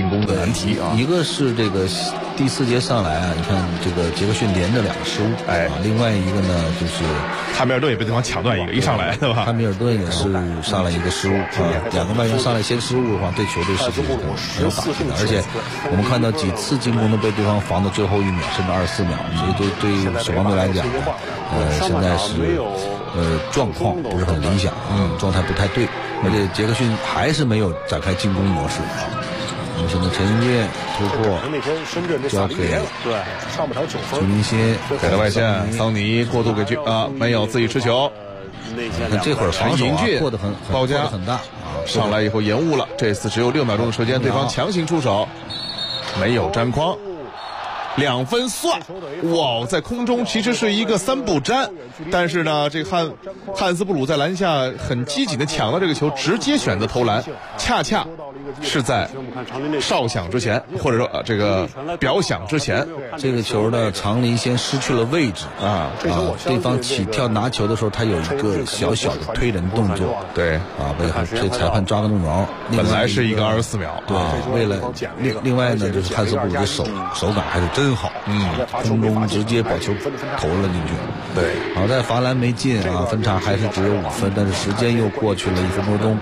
进攻的难题啊。 一个是这个第4节上来啊，你看这个杰克逊连着2个失误，另外一个呢就是汉密尔顿也被对方抢断一上来，对吧？ 汉密尔顿也是上来一个失误2个外援上来先失误的话，对球队是很有打击的。而且我们看到几次进攻都被对方防到最后1秒甚至24秒，所以对守望队来讲，现在是状况不是很理想，状态不太对，而且杰克逊还是没有展开进攻模式啊。我们现在陈英健突破交给陈明鑫， 给了外线，桑尼过渡给没有自己持球。 那这会儿防守过得很包夹很大上来以后延误了，这次只有6秒钟的时间，对方强行出手，没有沾框。2分算，哇，在空中其实是一个3不沾，但是呢，这个汉斯布鲁在篮下很机警的抢到这个球，直接选择投篮，恰恰是在哨响之前，或者说这个表响之前， 这个球呢，长林先失去了位置对方起跳拿球的时候，他有一个小小的推人动作， 对被裁判抓个弄着。 本来是一个24秒， 对，为了另外呢，就是汉斯布鲁的手感还是真好，空中直接把球投了进去。 对， 好在罚篮没进分差还是只有5分，但是时间又过去了1分多钟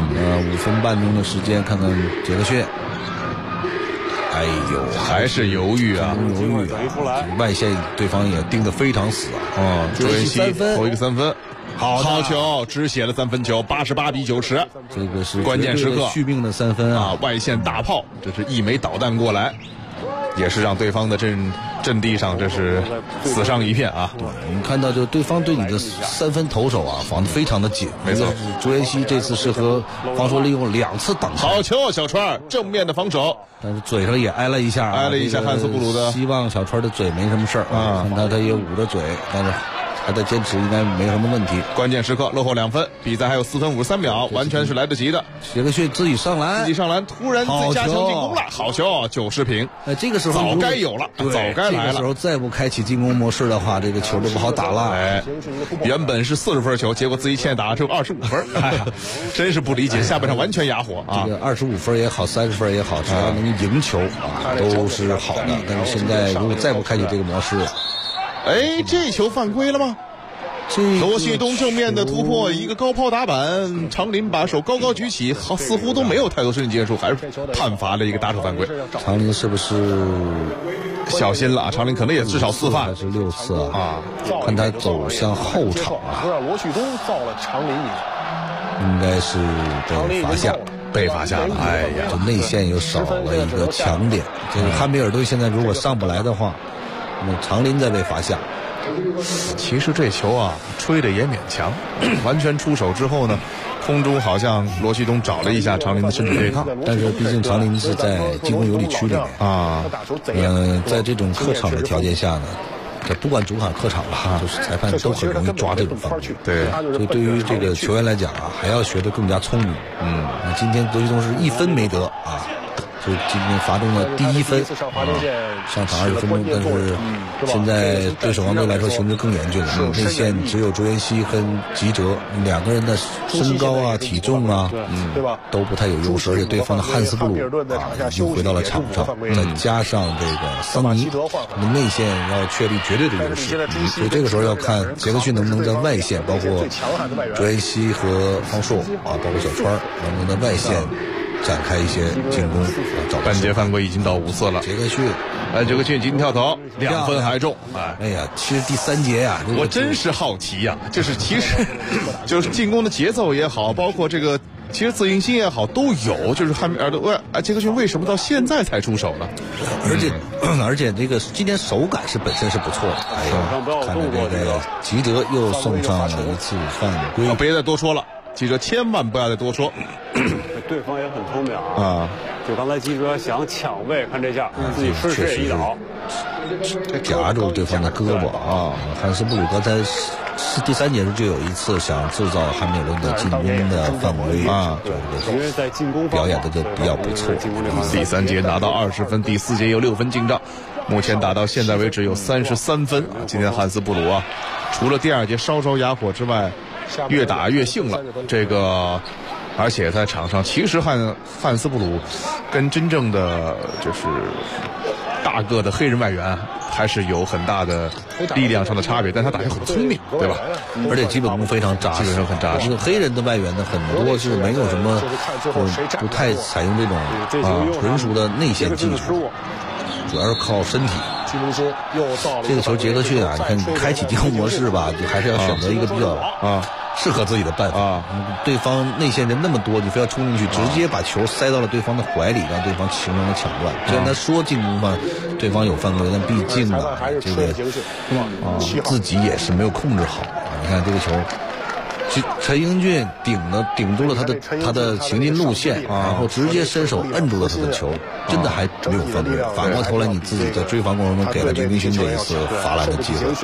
，5分半钟的时间，看看杰克逊，哎呦， 还是犹豫外线对方也盯得非常死朱维西投一个3分。好球，只写了3分球，88比90， 这个是关键时刻续命的3分外线大炮，这是一枚导弹过来，也是让对方的阵地上这是死伤一片对，我们看到就对方对你的3分投手防得非常的紧， 没错。 朱维西这次是和防守利用2次挡拆， 好球，小川正面的防守， 但是嘴上也挨了一下汉斯布鲁的， 希望小川的嘴没什么事儿看他也捂着嘴，但是还在坚持，应该没什么问题。 关键时刻落后2分，比赛还有4分53秒，完全是来得及的。 杰克逊自己上篮， 突然自己加强进攻了，好球，90平。 这个时候早该有了，早该来了。 这个时候再不开启进攻模式的话，这个球就不好打了。 原本是40分球，结果自己现在打了只有25分，真是不理解。下半场完全哑火这个25分也好，30分也好，只要能赢球都是好的。但是现在如果再不开启这个模式， 这球犯规了吗？罗旭东正面的突破，一个高抛打板，长林把手高高举起，似乎都没有太多身体接触，还是判罚了一个打手犯规。 长林是不是小心了？长林可能也至少4犯， 还是6次看他走向后场罗旭东造了长林应该是被罚下了。 这内线又少了一个强点。这个汉密尔顿现在如果上不来的话，那长林再被罚下。 其实这球吹的也勉强，完全出手之后呢，空中好像罗旭东找了一下长林的身体对抗， 但是毕竟长林是在进攻有利区里面在这种客场的条件下呢，不管主场客场就是裁判都很容易抓这种犯规。 对， 所以对于这个球员来讲还要学得更加聪明。今天罗旭东是1分没得就今天罚中了第1分上场20分钟，但是现在对守望队来说形势更严峻了。内线只有朱元熙和吉哲2个人的身高体重都不太有优势，而且对方的汉斯布鲁又回到了场上，再加上这个桑尼，内线要确立绝对的优势，所以这个时候要看杰克逊能不能在外线，包括朱元熙和方硕包括小川能不能在外线展开一些进攻半节犯规已经到5次了。 杰克逊今天跳投2分还中。 其实第3节我真是好奇就是其实就是进攻的节奏也好，包括这个其实自信心也好都有，就是杰克逊为什么到现在才出手呢？ 而且这个今天手感本身是不错的。看着这个吉哲又送上了一次犯规， 别再多说了，吉哲千万不要再多说。 对方也很聪明就刚才吉哲想抢位，看这下自己失势一倒， 夹住对方的胳膊汉斯布鲁刚才第3节就有一次想制造汉密尔顿的进攻的犯规因为在进攻表演的就比较不错。 第3节拿到20分，第4节有6分进账，目前打到现在为止有33分。今天汉斯布鲁除了第2节稍稍哑火之外，越打越兴了。这个而且在场上其实汉斯布鲁跟真正的就是大个的黑人外援还是有很大的力量上的差别，但他打球很聪明，对吧？ 而且基本功非常扎实， 基本上很扎实。 这个黑人的外援呢，很多是没有什么，不太采用这种纯熟的内线技术，主要是靠身体。这个球杰克逊啊，你看你开启进攻模式吧，就还是要选择一个比较适合自己的办法。对方内线人那么多，你非要冲进去，直接把球塞到了对方的怀里，让对方形成了抢断。虽然他说进攻嘛，对方有犯规，但毕竟啊，这个自己也是没有控制好。你看这个球，陈英俊顶住了他的行进路线，然后直接伸手摁住了他的球，真的还没有犯规。反过头来，你自己在追防过程中给了鞠明勋这一次罚篮的机会。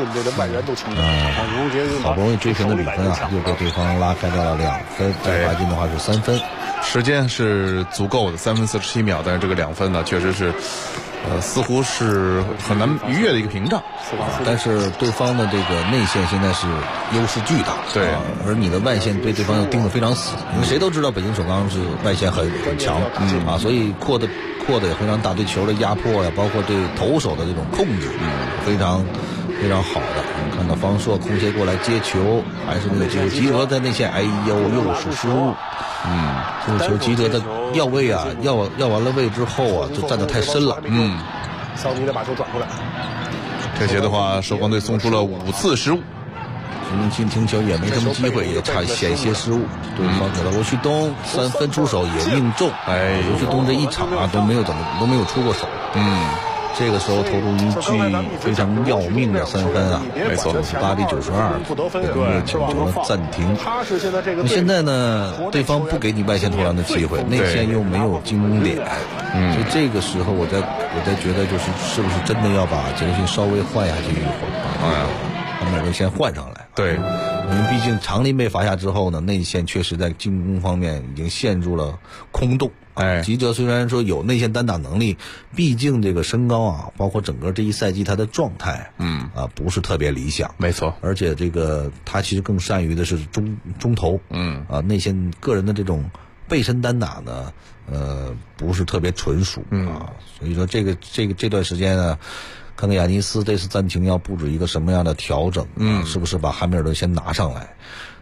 好不容易追平的比分啊，又被对方拉开掉了2分，再罚进的话是3分。 时间是足够的，3分47秒，但是这个2分呢，确实是。似乎是很难逾越的一个屏障， 但是对方的这个内线现在是优势巨大， 对， 而你的外线对对方又盯得非常死，因为谁都知道北京首钢是外线很强，所以扩的也非常大，对球的压迫呀，包括对投手的这种控制，非常好的。我们看到方硕空切过来接球，还是那个机会，吉德在内线，哎呦，又是失误。这个球吉德的要位啊，要完了位之后啊，就站得太深了。 桑尼再把球转过来。 这节的话，首钢队送出了5次失误， 停球也没什么机会，也差险些失误。对方给了罗旭东3分出手也命中，罗旭东这一场啊都没有出过手。这个时候投入一记非常要命的3分啊， 没错 ，8比92，被请求了暂停。现在呢，对方不给你外线投篮的机会，内线又没有进攻点，所以这个时候我在觉得是不是真的要把杰克逊稍微换下去一会儿，把美国先换上来。 对， 因为毕竟长林被罚下之后呢，内线确实在进攻方面已经陷入了空洞。吉哲虽然说有内线单打能力，毕竟这个身高啊，包括整个这一赛季他的状态，不是特别理想。 没错， 而且这个他其实更善于的是中投，内线个人的这种背身单打呢，不是特别纯熟所以说这段时间呢，看看亚尼斯这次暂停要布置一个什么样的调整，是不是把汉密尔顿先拿上来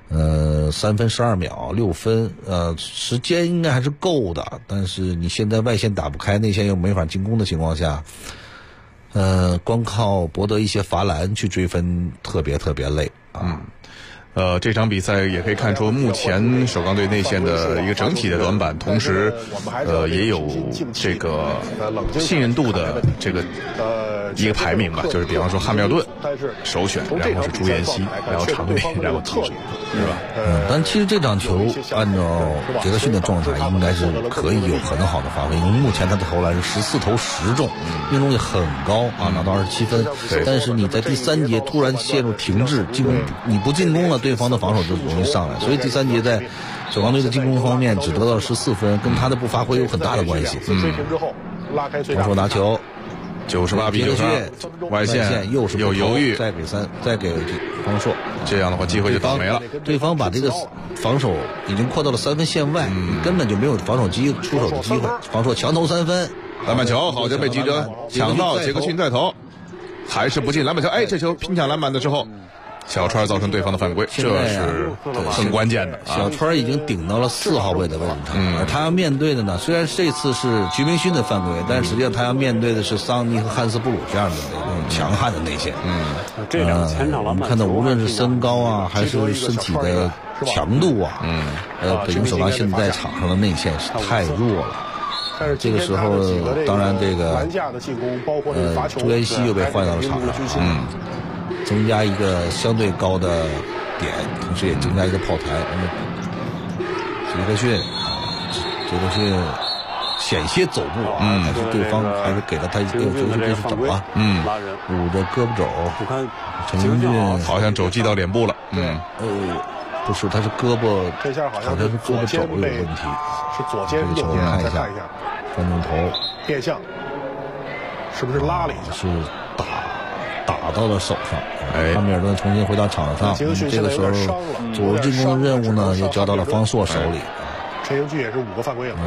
？3分12秒，6分，时间应该还是够的，但是你现在外线打不开，内线又没法进攻的情况下，光靠博得一些罚篮去追分，特别累啊。 这场比赛也可以看出目前首钢队内线的一个整体的短板，同时也有这个信任度的这个一个排名吧，就是比方说汉密尔顿首选，然后是朱彦西，然后常内，然后吉哲，是吧？ 但其实这场球按照杰克逊的状态，应该是可以有很好的发挥，因为目前他的投篮是14投10中，命中率很高啊，拿到27分。但是你在第3节突然陷入停滞，进攻你不进攻了，对方的防守就容易上来，所以第3节在首钢队的进攻方面只得到了14分，跟他的不发挥有很大的关系。方硕拿球。 98比92，外线又是有犹豫， 再给方硕， 这样的话机会就倒霉了。 对方把这个防守已经扩到了3分线外，根本就没有防守出手的机会。方硕强投3分， 篮板球好像被吉德抢到，杰克逊再投，还是不进篮板球。这球拼抢篮板的时候，小川造成对方的犯规，这是很关键的。 小川已经顶到了4号位的位置上，而他要面对的呢，虽然这次是鞠明勋的犯规，但实际上他要面对的是桑尼和汉斯布鲁这样的那种强悍的内线。我们看到无论是身高啊，还是身体的强度啊，北京首钢现在场上的内线是太弱了。这个时候，当然这个朱彦西又被换到了场上，增加一个相对高的点，同时也增加一个炮台。杰克逊险些走步但是对方还是给了他一个球继续走啊，捂着胳膊肘。陈英俊好像肘击到脸部了， 不是，他是胳膊，好像是胳膊肘有问题。 是左肩这个球看一下，翻动头变向，是不是拉了一下？ 是打到了手上。汉密尔顿重新回到场上，这个时候组织进攻的任务呢又交到了方硕手里。 陈英俊也是5个犯规了。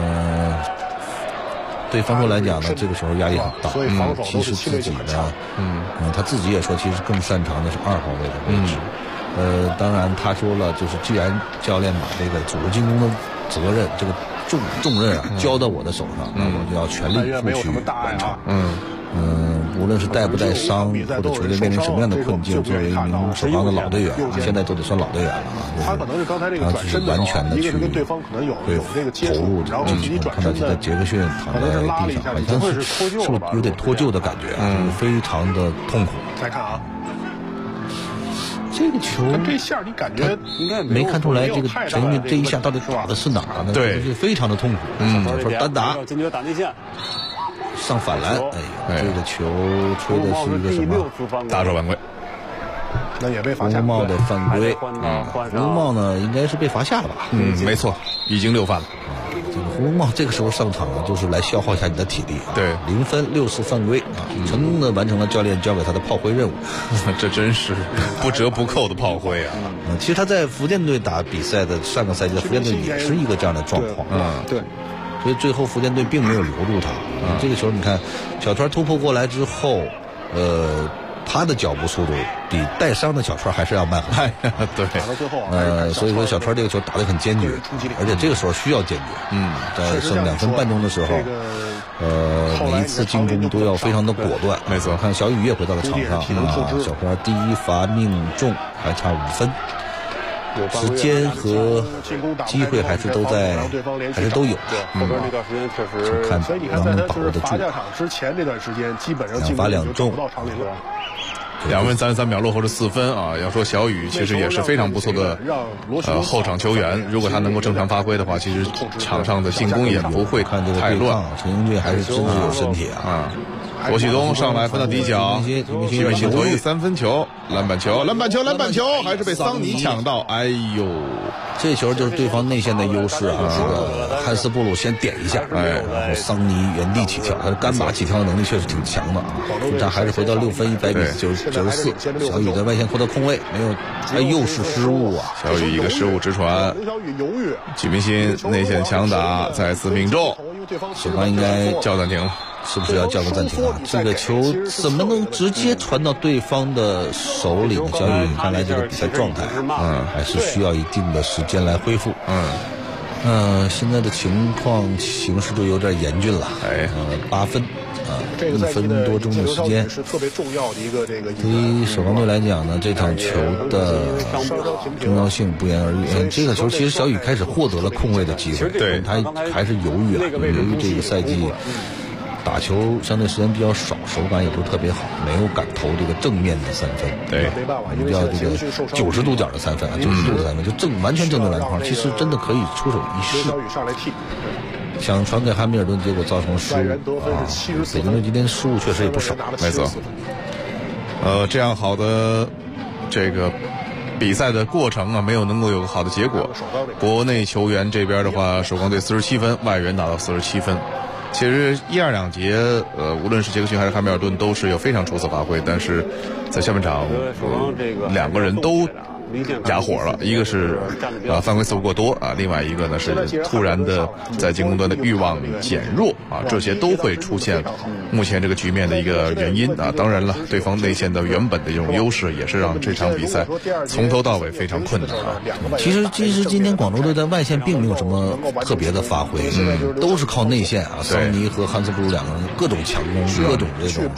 对方说来讲呢，这个时候压力很大。其实自己呢，他自己也说，其实更擅长的是2号位的位置。当然他说了，就是既然教练把这个组织进攻的责任，这个重任啊交到我的手上，那我就要全力以赴去完成。无论是带不带伤，或者球队面临什么样的困境，作为一名首钢的老队员，现在都得算老队员了啊。 他可能是刚才这个转身完全的去对方可能有这个接触， 投入进攻。看到现在杰克逊躺在地上，好像是有点脱臼的感觉，非常的痛苦。 再看啊。 这个球， 这下你感觉应该没看出来，这个陈英俊这一下到底打的是哪儿呢？ 对， 就是非常的痛苦。说单打， 坚决打内线， 上反篮。哎呀，这个球吹的是一个什么？ 大手犯规。 那也被罚下。 胡茂的犯规。胡茂呢，应该是被罚下了吧？ 没错，已经6犯了。 这个胡茂这个时候上场呢，就是来消耗一下你的体力。 对 ，0分6次犯规啊，成功的完成了教练交给他的炮灰任务。 这真是不折不扣的炮灰啊！ 其实他在福建队打比赛的上个赛季，福建队也是一个这样的状况。 对。 所以最后福建队并没有留住他。这个球你看，小川突破过来之后，他的脚步速度比带伤的小川还是要慢很多。 对， 打到最后所以说小川这个球打得很坚决，而且这个时候需要坚决。在剩2分半钟的时候，每一次进攻都要非常的果断。 没错， 看小雨也回到了场上小川第一罚命中，还差5分。时间和机会还是都在，还是都有。 后边那段时间确实， 看能不能把握得住。 罚下场之前这段时间，基本上 2罚2中 ，2分33秒落后是4分啊！要说小雨其实也是非常不错的后场球员，如果他能够正常发挥的话，其实场上的进攻也不会太乱。 陈英俊还是真是有身体啊！ 罗旭东上来分到底角，徐明星投一个3分球，篮板球，还是被桑尼抢到。哎呦， 这球就是对方内线的优势啊！这个汉斯布鲁先点一下，然后桑尼原地起跳，他的干拔起跳的能力确实挺强的啊！他还是回到6分100比94。小雨在外线扩到空位，没有，又是失误啊！ 小雨一个失误直传，许明星内线强打，再次命中， 首发应该叫暂停了。 是不是要叫个暂停啊？这个球怎么能直接传到对方的手里呢？小雨看来这个比赛状态，还是需要一定的时间来恢复。现在的情况形势就有点严峻了。8分，1分多钟的时间是特别重要的一个这个。 对于首钢队来讲呢，这场球的重要性不言而喻。这个球其实小雨开始获得了控卫的机会， 对他还是犹豫了，由于这个赛季打球相对时间比较少，手感也不是特别好，没有敢投这个正面的3分。 对， 我们叫这个90度角的3分啊，90度的3分就完全正对篮筐，其实真的可以出手一试。想传给汉密尔顿，结果造成失误啊！北京队今天失误确实也不少。 没错。这样好的这个比赛的过程啊，没有能够有个好的结果。国内球员这边的话，首钢队47分，外援拿到47分。其实1、2两节，无论是杰克逊还是汉密尔顿都是有非常出色发挥，但是在下半场，2个人都哑火了，一个是犯规次数过多啊，另外一个呢是突然的在进攻端的欲望减弱啊，这些都会出现目前这个局面的一个原因啊。当然了，对方内线的原本的这种优势也是让这场比赛从头到尾非常困难啊。 其实今天广州队在外线并没有什么特别的发挥，都是靠内线啊，桑尼和汉斯布鲁2个人各种强攻，各种这种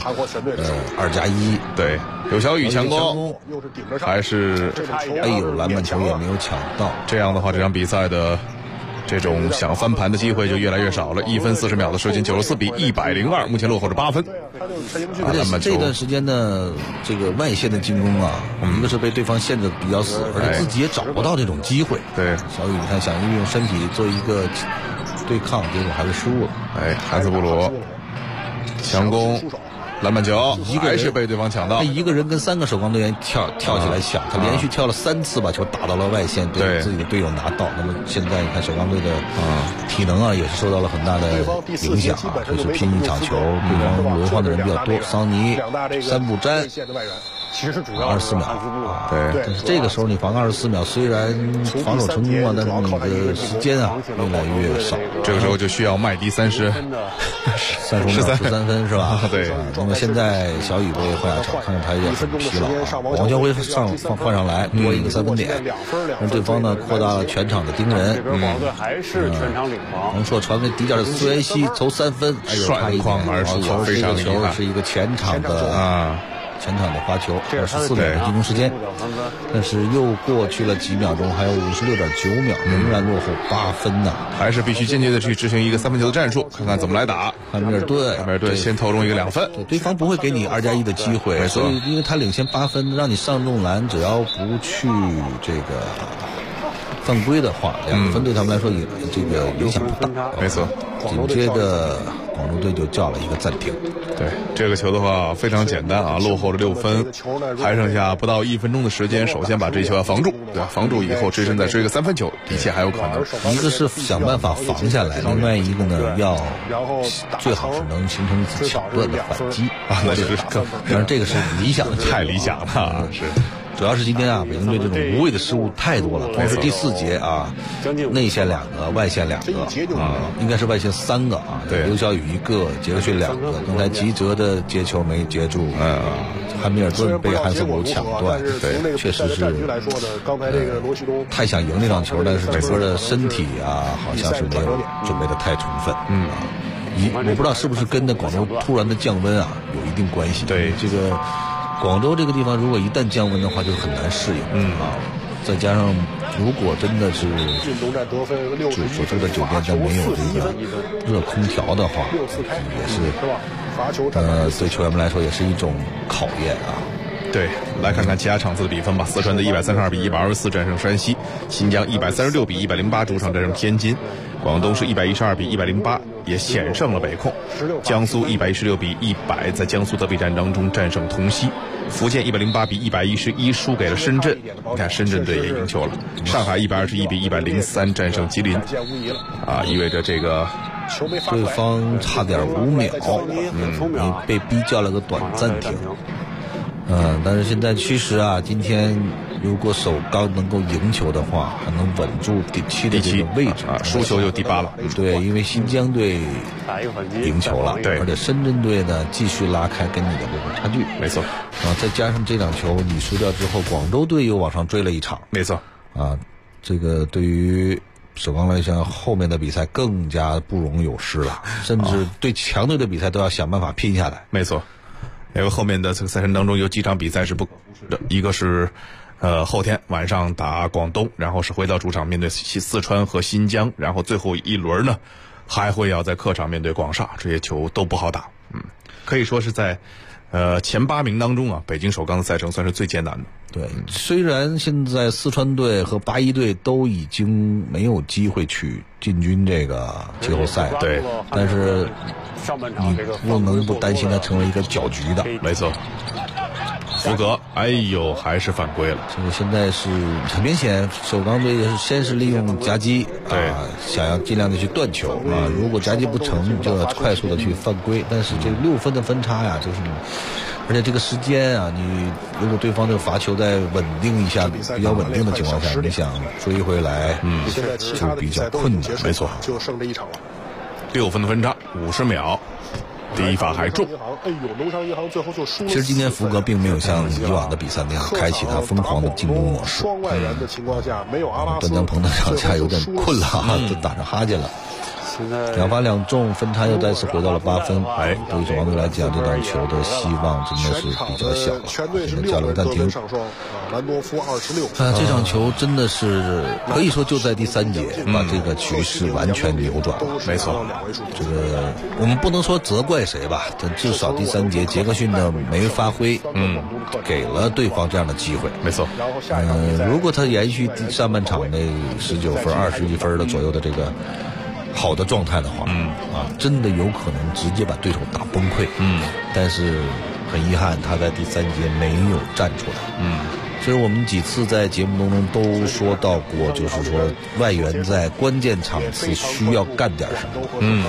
2+1， 对，有小雨强攻，还是。 篮板球也没有抢到。 这样的话，这场比赛的这种想翻盘的机会就越来越少了。1分40秒的时间，94比102，目前落后是8分。 而且这段时间呢，这个外线的进攻啊，一个是被对方限制比较死，而且自己也找不到这种机会。 对， 小雨你看想运用身体做一个对抗，结果还是失误了。 汉斯布鲁强攻。篮板球还是被对方抢到， 他一个人跟3个首钢队员跳起来抢，他连续跳了3次，把球打到了外线，对自己的队友拿到。那么现在你看首钢队的体能啊，也是受到了很大的影响啊，就是拼一场球，对方轮换的人比较多，桑尼、三浦詹其实主要 24秒啊， 对。 但是这个时候你防24秒，虽然防守成功啊，但是你的时间啊越来越少。 这个时候就需要麦迪30，13 分是吧？ 对。 那么现在小雨被换下场，看着他也很疲劳。王权辉换上来，多一个3分点，让对方呢扩大了全场的盯人。 还是全场领防。 王硕传给底角的苏维西投3分， 涮框而出，非常这个球是一个前场的发球，24秒的进攻时间，但是又过去了几秒钟，还有56.9秒，仍然落后8分呢。 还是必须坚决的去执行一个3分球的战术，看看怎么来打。 汉密尔顿先投中一个2分， 对方不会给你2+1的机会，所以因为他领先8分，让你上中篮，只要不去这个犯规的话，2分对他们来说也这个影响不大。 没错， 紧接着广州队就叫了一个暂停。 对这个球的话非常简单啊，落后了6分，还剩下不到1分钟的时间，首先把这球要防住，对，防住以后追身再追个3分球，一切还有可能。 一个是想办法防下来，另外一个呢要最好是能形成一次抢断的反击啊，那就是当然这个是理想的， 太理想了，是。 主要是今天啊，北京队这种无谓的失误太多了，光是第4节啊，内线2个，外线2个啊，应该是外线3个啊， 对， 刘晓宇1个，杰克逊2个，刚才吉泽的接球没接住，汉密尔顿被汉森堡抢断，对，确实是太想赢那场球，但是整个的身体啊，好像是没有准备的太充分，我不知道是不是跟那广州突然的降温啊有一定关系， 对这个。广州这个地方如果一旦降温的话就很难适应，再加上如果真的是所住的酒店但没有这个热空调的话，也是对球员们来说也是一种考验啊。 对，来看看其他场次的比分吧。四川队132比124战胜山西，新疆136比108主场战胜天津，广东是112比108也险胜了北控，江苏116比100在江苏德比战当中战胜同曦，福建108比111输给了深圳，你看深圳队也赢球了，上海121比103战胜吉林，意味着这个对方差点5秒，你被逼叫了个短暂停。但是现在其实啊，今天如果首钢能够赢球的话，还能稳住第7的这个位置啊，输球就第8了。 对，因为新疆队赢球了， 对， 而且深圳队呢继续拉开跟你的这个差距， 没错。 再加上这场球你输掉之后，广州队又往上追了一场， 没错。 这个对于首钢来讲，后面的比赛更加不容有失了，甚至对强队的比赛都要想办法拼下来。 没错。因为后面的这个赛程当中有几场比赛是不可忽视的，一个是后天晚上打广东，然后是回到主场面对四川和新疆，然后最后一轮呢还会要在客场面对广厦，这些球都不好打。可以说是在前8名当中啊，北京首钢的赛程算是最艰难的。 对，虽然现在四川队和81队都已经没有机会去进军这个季后赛， 对， 但是你不能不担心它成为一个搅局的。 没错。福格，还是犯规了。 这个现在是很明显，首钢队先是利用夹击，想要尽量的去断球啊。如果夹击不成，就要快速的去犯规。但是这6分的分差呀，就是而且这个时间啊，你如果对方这个罚球在稳定一下，比较稳定的情况下，你想追回来，就比较困难。 没错， 就剩这一场了。 6分的分差，50秒。第一罚还中， 农商银行最后就输了。 其实今天福格并没有像以往的比赛那样开启他疯狂的进攻模式。 双外援的情况下，没有阿拉斯， 段江鹏的场下有点困了啊，都打着哈欠了。2罚2中，分差又再次回到了8分。对于首钢队来讲，这场球的希望真的是比较小了。现在加了个暂停。 兰多夫26。 这场球真的是可以说就在第3节把这个局势完全扭转了。 没错， 这个我们不能说责怪谁吧，但至少第3节杰克逊的没发挥，给了对方这样的机会。 没错。 如果他延续上半场那19分、21分的左右的这个。好的状态的话，真的有可能直接把对手打崩溃。但是很遗憾，他在第3节没有站出来。其实我们几次在节目当中都说到过，就是说外援在关键场次需要干点什么。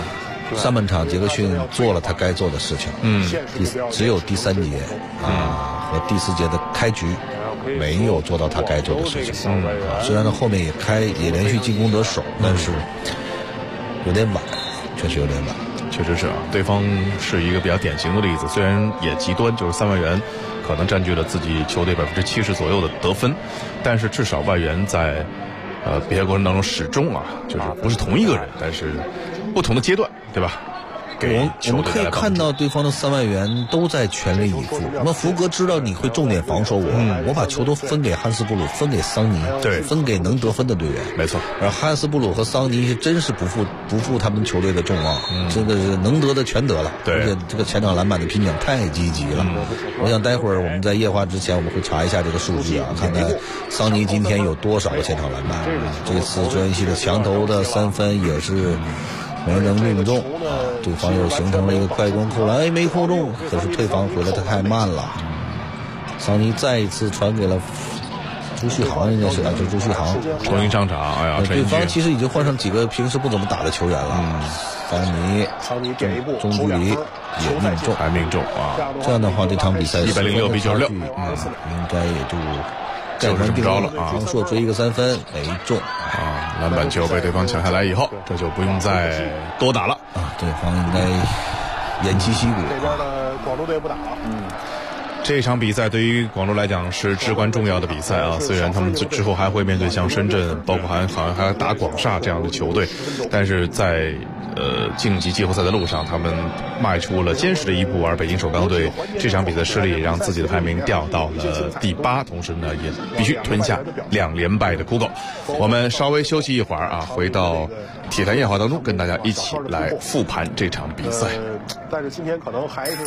上半场杰克逊做了他该做的事情，只有第3节和第4节的开局没有做到他该做的事情。虽然他后面也连续进攻得手，但是有点晚，确实有点晚。 确实是啊，对方是一个比较典型的例子，虽然也极端，就是3外援可能占据了自己球队70%左右的得分，但是至少外援在比赛过程当中始终就是不是同一个人，但是不同的阶段，对吧？ 我们可以看到对方的3外援都在全力以赴。那么福格知道你会重点防守我把球都分给汉斯布鲁，分给桑尼， 对， 分给能得分的队员， 没错。 而汉斯布鲁和桑尼是真是不负他们球队的众望，这个是能得的全得了， 对， 而且这个前场篮板的拼抢太积极了。我想待会儿我们在夜话之前我们会查一下这个数据看看桑尼今天有多少个前场篮板。这次专业系的墙头的3分也是没能命中对方又形成了一个快攻扣篮，没扣中，可是退防回来的太慢了。桑尼再一次传给了朱旭航，应该是就是朱旭航重新上场。 对方其实已经换上几个平时不怎么打的球员了。桑尼中距离也命中， 还命中这样的话这场比赛 106比96， 应该也就就是这么着了王硕追一个3分没中篮板球被对方抢下来以后，这就不用再多打了对方应该偃旗息鼓。 这边的广州队不打了。 这场比赛对于广州来讲是至关重要的比赛虽然他们之后还会面对像深圳，包括好像还要打广厦这样的球队，但是在晋级季后赛的路上，他们迈出了坚实的一步，而北京首钢队这场比赛失利也让自己的排名掉到了第8，同时呢也必须吞下2连败的苦果。我们稍微休息一会儿回到体坛夜话当中，跟大家一起来复盘这场比赛。 但是今天可能还是。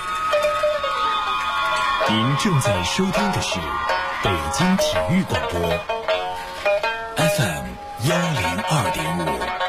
您正在收听的是北京体育广播 FM 102.5。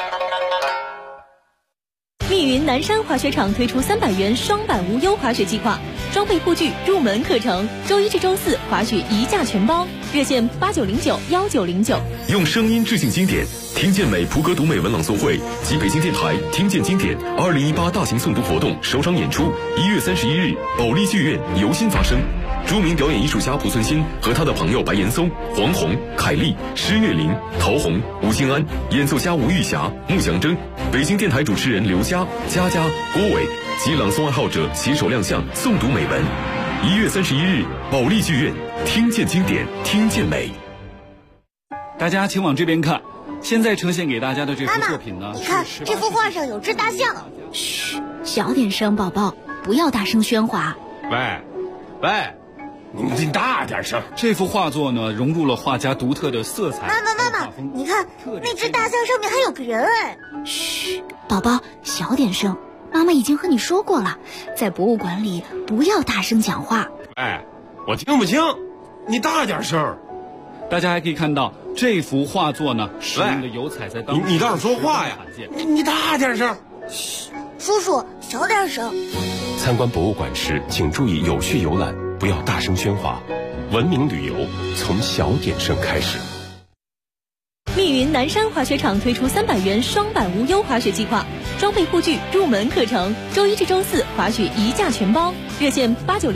密云南山滑雪场推出300元双板无忧滑雪计划，装备护具、入门课程，周1至周4滑雪一价全包，热线89091909。 用声音致敬经典，听见美普格读美文朗诵会及北京电台听见经典2018大型诵读活动首场演出1月31日保利剧院由心发生。著名表演艺术家濮存昕和他的朋友白岩松、黄宏、凯丽、施月玲、陶虹、吴兴安，演奏家吴玉霞、穆祥征，北京电台主持人刘佳、佳佳、郭伟及朗诵爱好者携手亮相诵读美文。1月31日保利剧院，听见经典，听见美。 大家请往这边看，现在呈现给大家的这幅作品呢， 你看这幅画上有只大象。 嘘，小点声，宝宝，不要大声喧哗。 喂，你大点声。 这幅画作呢，融入了画家独特的色彩。 妈妈，你看那只大象上面还有个人哎。 嘘，宝宝，小点声。妈妈已经和你说过了，在博物馆里不要大声讲话。 我听不清，你大点声。 大家还可以看到这幅画作呢，使用的油彩在当你倒是说话呀！你大点声。 嘘，叔叔，小点声。 参观博物馆时，请注意有序游览，不要大声喧哗。文明旅游从小点声开始。 密云南山滑雪场推出300元双板无忧滑雪计划，装备护具、入门课程，周1至周4滑雪一价全包，热线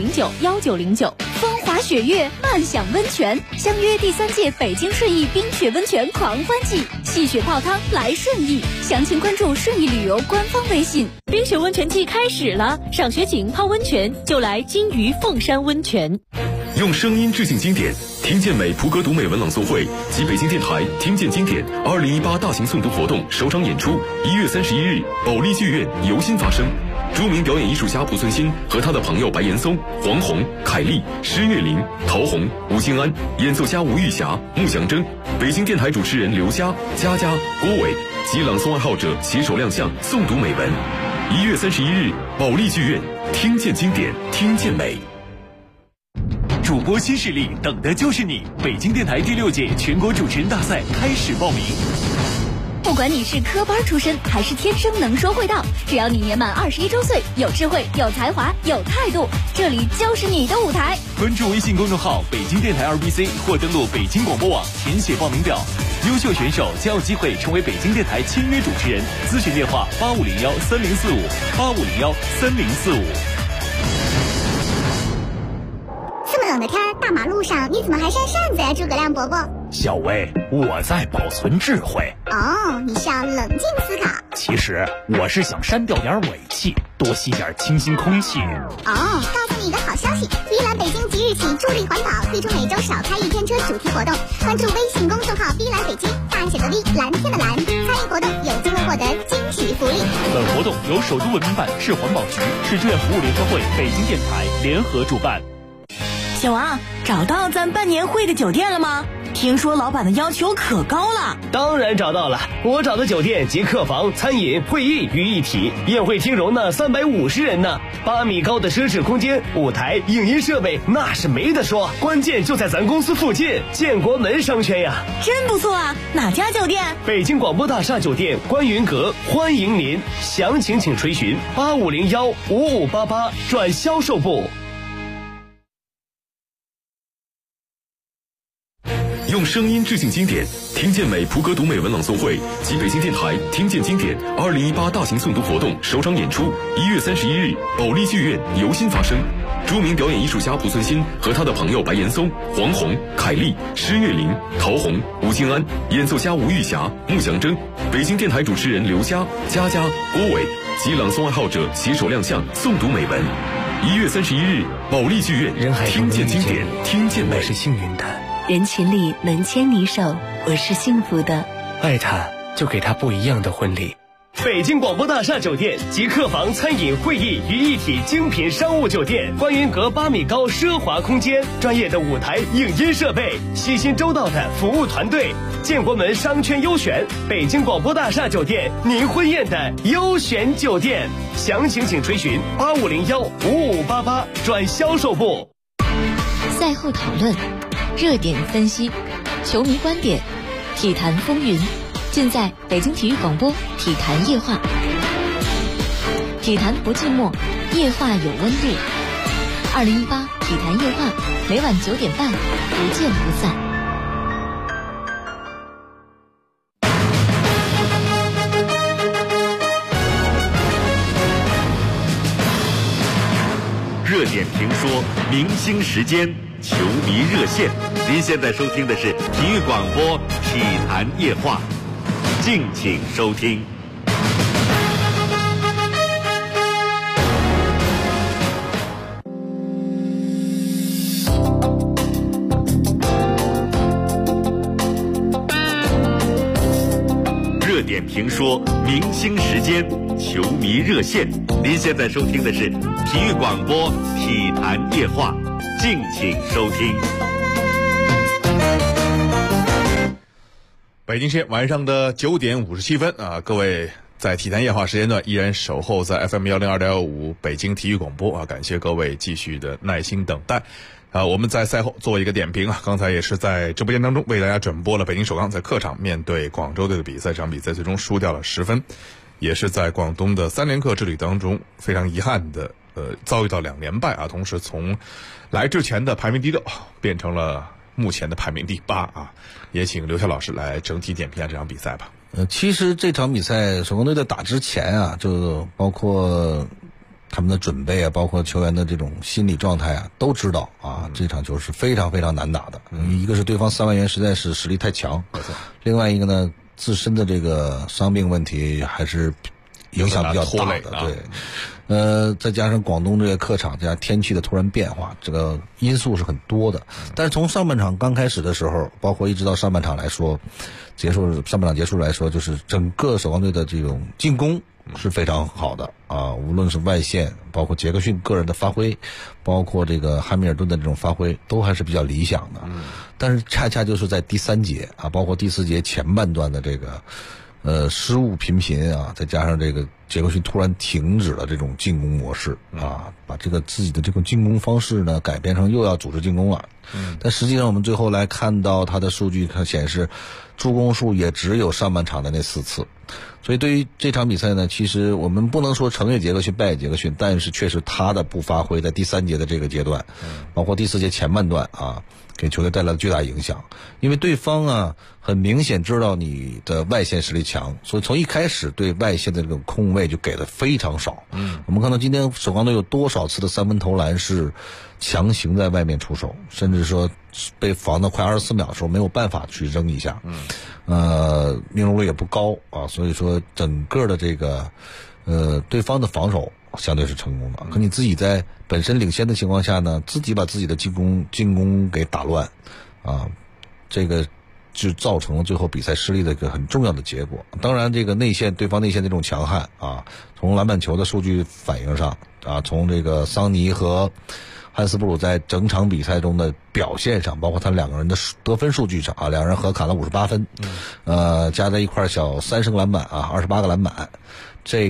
89091909。风滑雪月，慢享温泉，相约第3届北京顺义冰雪温泉狂欢季，戏雪泡汤来顺义，详情关注顺义旅游官方微信。冰雪温泉季开始了，赏雪景、泡温泉就来金鱼凤山温泉。 用声音致敬经典，听见美普格读美文朗诵会及北京电台听见经典2018大型诵读活动首场演出1月31日保利剧院由心发生。著名表演艺术家濮存昕和他的朋友白岩松、黄宏、凯丽、施月玲、陶虹、吴兴安，演奏家吴玉霞、穆祥征，北京电台主持人刘佳、佳佳、郭伟及朗诵爱好者携手亮相诵读美文。1月31日保利剧院，听见经典，听见美。 主播新势力，等的就是你！北京电台第6届全国主持人大赛开始报名。 不管你是科班出身还是天生能说会道，只要你年满21周岁，有智慧、有才华、有态度，这里就是你的舞台。 关注微信公众号北京电台2BC 或登录北京广播网填写报名表。 优秀选手将有机会成为北京电台签约主持人。咨询电话85013045，85013045。 这么冷的天，大马路上你怎么还扇扇子呀，诸葛亮伯伯？ 小薇，我在保存智慧。 哦，你是要冷静思考。 其实我是想删掉点尾气，多吸点清新空气。 哦，告诉你一个好消息，体育蓝北京即日起助力环保，推出每周少开一天车主题活动。关注微信公众号 V 蓝北京，大写的 V， 蓝天的蓝，参与活动有机会获得惊喜福利。 本活动由首都文明办、市环保局、市志愿服务联合会、北京电台联合主办。 小王，找到咱办年会的酒店了吗？听说老板的要求可高了。 当然找到了，我找的酒店集客房、餐饮、会议于一体，宴会厅容纳350人呢，8米高的奢侈空间，舞台、影音设备那是没得说，关键就在咱公司附近，建国门商圈呀。 真不错啊，哪家酒店？ 北京广播大厦酒店观云阁，欢迎您，详情请垂询85015588转销售部。 用声音致敬经典，听见美普格读美文朗诵会及北京电台听见经典2018大型诵读活动首场演出1月31日保利剧院由心发生。著名表演艺术家濮存昕和他的朋友白岩松、黄宏、凯丽、施月玲、陶虹、吴京安，演奏家吴玉霞、穆祥征，北京电台主持人刘佳、佳佳、郭伟及朗诵爱好者携手亮相诵读美文。1月31日保利剧院，听见经典，听见美。 我是幸运的， 人群里能牵你手，我是幸福的。 爱他，就给他不一样的婚礼。 北京广播大厦酒店集客房、餐饮、会议于一体精品商务酒店，观云阁8米高奢华空间，专业的舞台、影音设备，细心周到的服务团队，建国门商圈优选，北京广播大厦酒店，您婚宴的优选酒店。详情请垂询85015588转销售部。 赛后讨论，热点分析，球迷观点，体坛风云，尽在北京体育广播体坛夜话。体坛不寂寞，夜话有温度。2018体坛夜话，每晚9点半，不见不散。 热点评说，明星时间，球迷热线。您现在收听的是体育广播体坛夜话，敬请收听。热点评说，明星时间，球迷热线。您现在收听的是体育广播体坛夜话，敬请收听。 北京时间晚上的9点57分啊，各位在体坛夜话时间段依然守候在 FM 102.5北京体育广播啊，感谢各位继续的耐心等待。我们在赛后做一个点评啊，刚才也是在直播间当中为大家转播了北京首钢在客场面对广州队的比赛，这场比赛最终输掉了10分，也是在广东的3连客之旅当中非常遗憾的遭遇到2连败啊，同时从来之前的排名第6变成了目前的排名第8啊，也请刘晓老师来整体点评一下这场比赛吧。 其实这场比赛首钢队在打之前啊，就包括他们的准备啊，包括球员的这种心理状态啊，都知道啊，这场球是非常非常难打的。一个是对方3万元实在是实力太强，另外一个呢，自身的这个伤病问题还是影响比较大的，对。再加上广东这个客场加天气的突然变化，这个因素是很多的。但是从上半场刚开始的时候，包括一直到上半场来说，上半场结束来说，就是整个首钢队的这种进攻是非常好的啊，无论是外线，包括杰克逊个人的发挥，包括这个汉密尔顿的这种发挥，都还是比较理想的。但是恰恰就是在第3节啊，包括第4节前半段的这个失误频频啊，再加上这个杰克逊突然停止了这种进攻模式啊，把这个自己的这种进攻方式呢改变成又要组织进攻了。但实际上我们最后来看到他的数据显示，助攻数也只有上半场的那4次。所以对于这场比赛呢，其实我们不能说成也杰克逊败也杰克逊，但是确实他的不发挥在第3节的这个阶段，包括第4节前半段啊，给球队带来了巨大影响。因为对方啊很明显知道你的外线实力强，所以从一开始对外线的这种空位就给的非常少。我们看到今天首钢队有多少次的3分投篮是强行在外面出手，甚至说被防到快24秒的时候没有办法去扔一下。命中率也不高啊，所以说整个的这个对方的防守相对是成功的，可你自己在本身领先的情况下呢，自己把自己的进攻给打乱啊，这个就造成了最后比赛失利的一个很重要的结果。当然这个对方内线的这种强悍啊，从篮板球的数据反映上啊，从这个桑尼和汉斯布鲁在整场比赛中的表现上，包括他2个人的得分数据上啊，2人合砍了58分，加在一块小30个篮板啊，28个篮板，这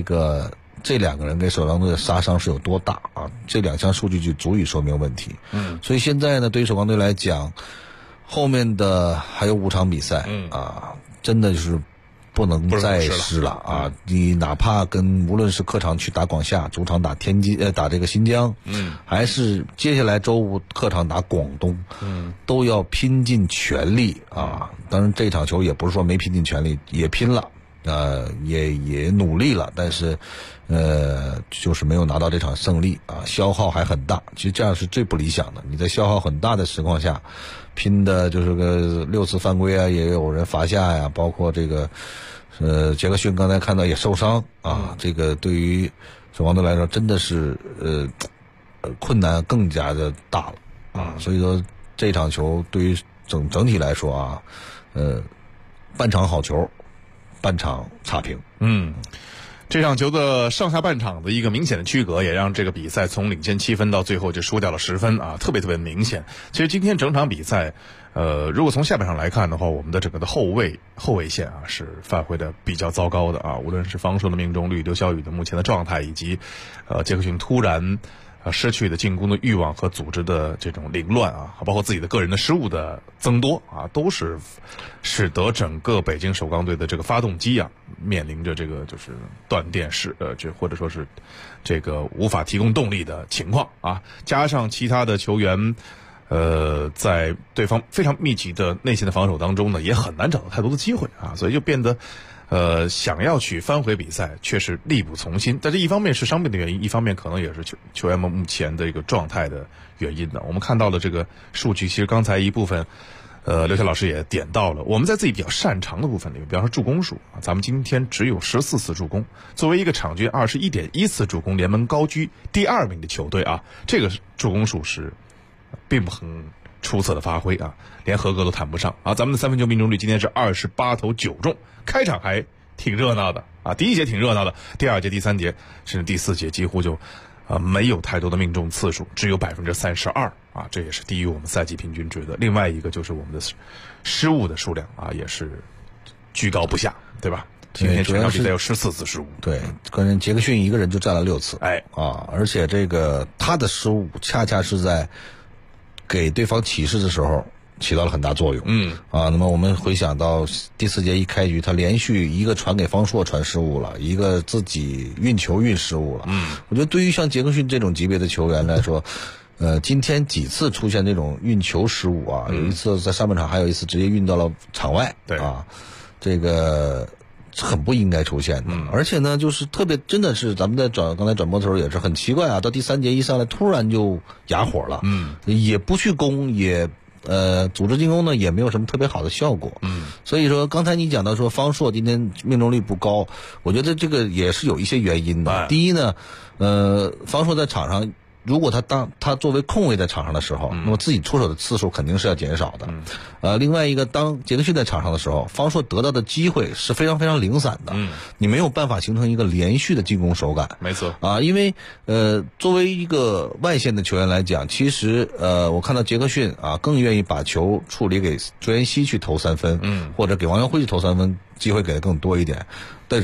2个人给首钢队的杀伤是有多大啊？这2项数据就足以说明问题。所以现在呢，对于首钢队来讲，后面的还有5场比赛啊，真的就是不能再失了啊！你哪怕无论是客场去打广厦，主场打打这个新疆，还是接下来周五客场打广东，都要拼尽全力啊！当然这场球也不是说没拼尽全力，也拼了，也努力了，但是就是没有拿到这场胜利啊，消耗还很大。其实这样是最不理想的，你在消耗很大的情况下拼的就是个6次犯规啊，也有人罚下呀，包括这个杰克逊刚才看到也受伤啊，这个对于首钢队来说真的是困难更加的大了啊，所以说这场球对于整体来说啊，半场好球，半场差评。 这场球的上下半场的一个明显的区隔，也让这个比赛从领先7分到最后就输掉了10分啊，特别明显。其实今天整场比赛，如果从下半场来看的话，我们的整个的后卫线啊是发挥的比较糟糕的啊，无论是防守的命中率、刘晓宇的目前的状态，以及杰克逊突然失去的进攻的欲望和组织的这种凌乱啊，包括自己的个人的失误的增多啊，都是使得整个北京首钢队的这个发动机啊面临着这个就是断电或者说是这个无法提供动力的情况啊，加上其他的球员在对方非常密集的内线的防守当中呢，也很难找到太多的机会啊，所以就变得想要去翻回比赛却是力不从心。但这一方面是伤病的原因，一方面可能也是球员们目前的一个状态的原因呢。我们看到了这个数据，其实刚才一部分刘晓老师也点到了，我们在自己比较擅长的部分里面，比方说助攻数啊，咱们今天只有14次助攻，作为一个场均21.1次助攻，联盟高居第2名的球队啊，这个助攻数是并不很出色的发挥啊，连合格都谈不上啊。咱们的3分球命中率今天是28投9中，开场还挺热闹的啊，第1节挺热闹的，第2节、第3节甚至第4节几乎就没有太多的命中次数，只有32%啊，这也是低于我们赛季平均值的。另外一个就是我们的失误的数量啊，也是居高不下，对吧？今天全场比赛有14次失误， 对，关键杰克逊一个人就占了6次，而且这个他的失误恰恰是在给对方起势的时候起到了很大作用。那么我们回想到第4节一开局，他连续一个传给方硕传失误了，一个自己运球运失误了。我觉得对于像杰克逊这种级别的球员来说，今天几次出现这种运球失误啊，有一次在上半场，还有一次直接运到了场外，对啊，这个很不应该出现的。而且呢，就是特别真的是咱们在刚才转播的时候也是很奇怪啊，到第3节一上来突然就哑火了，也不去攻，也组织进攻呢也没有什么特别好的效果。所以说刚才你讲到说方硕今天命中率不高，我觉得这个也是有一些原因的。第一呢，方硕在场上，如果他作为控卫在场上的时候，那么自己出手的次数肯定是要减少的。另外一个，当杰克逊在场上的时候，方硕得到的机会是非常非常零散的，你没有办法形成一个连续的进攻手感。 没错啊，因为作为一个外线的球员来讲，其实我看到杰克逊啊更愿意把球处理给朱彦西去投3分，或者给王耀辉去投3分，机会给的更多一点。但是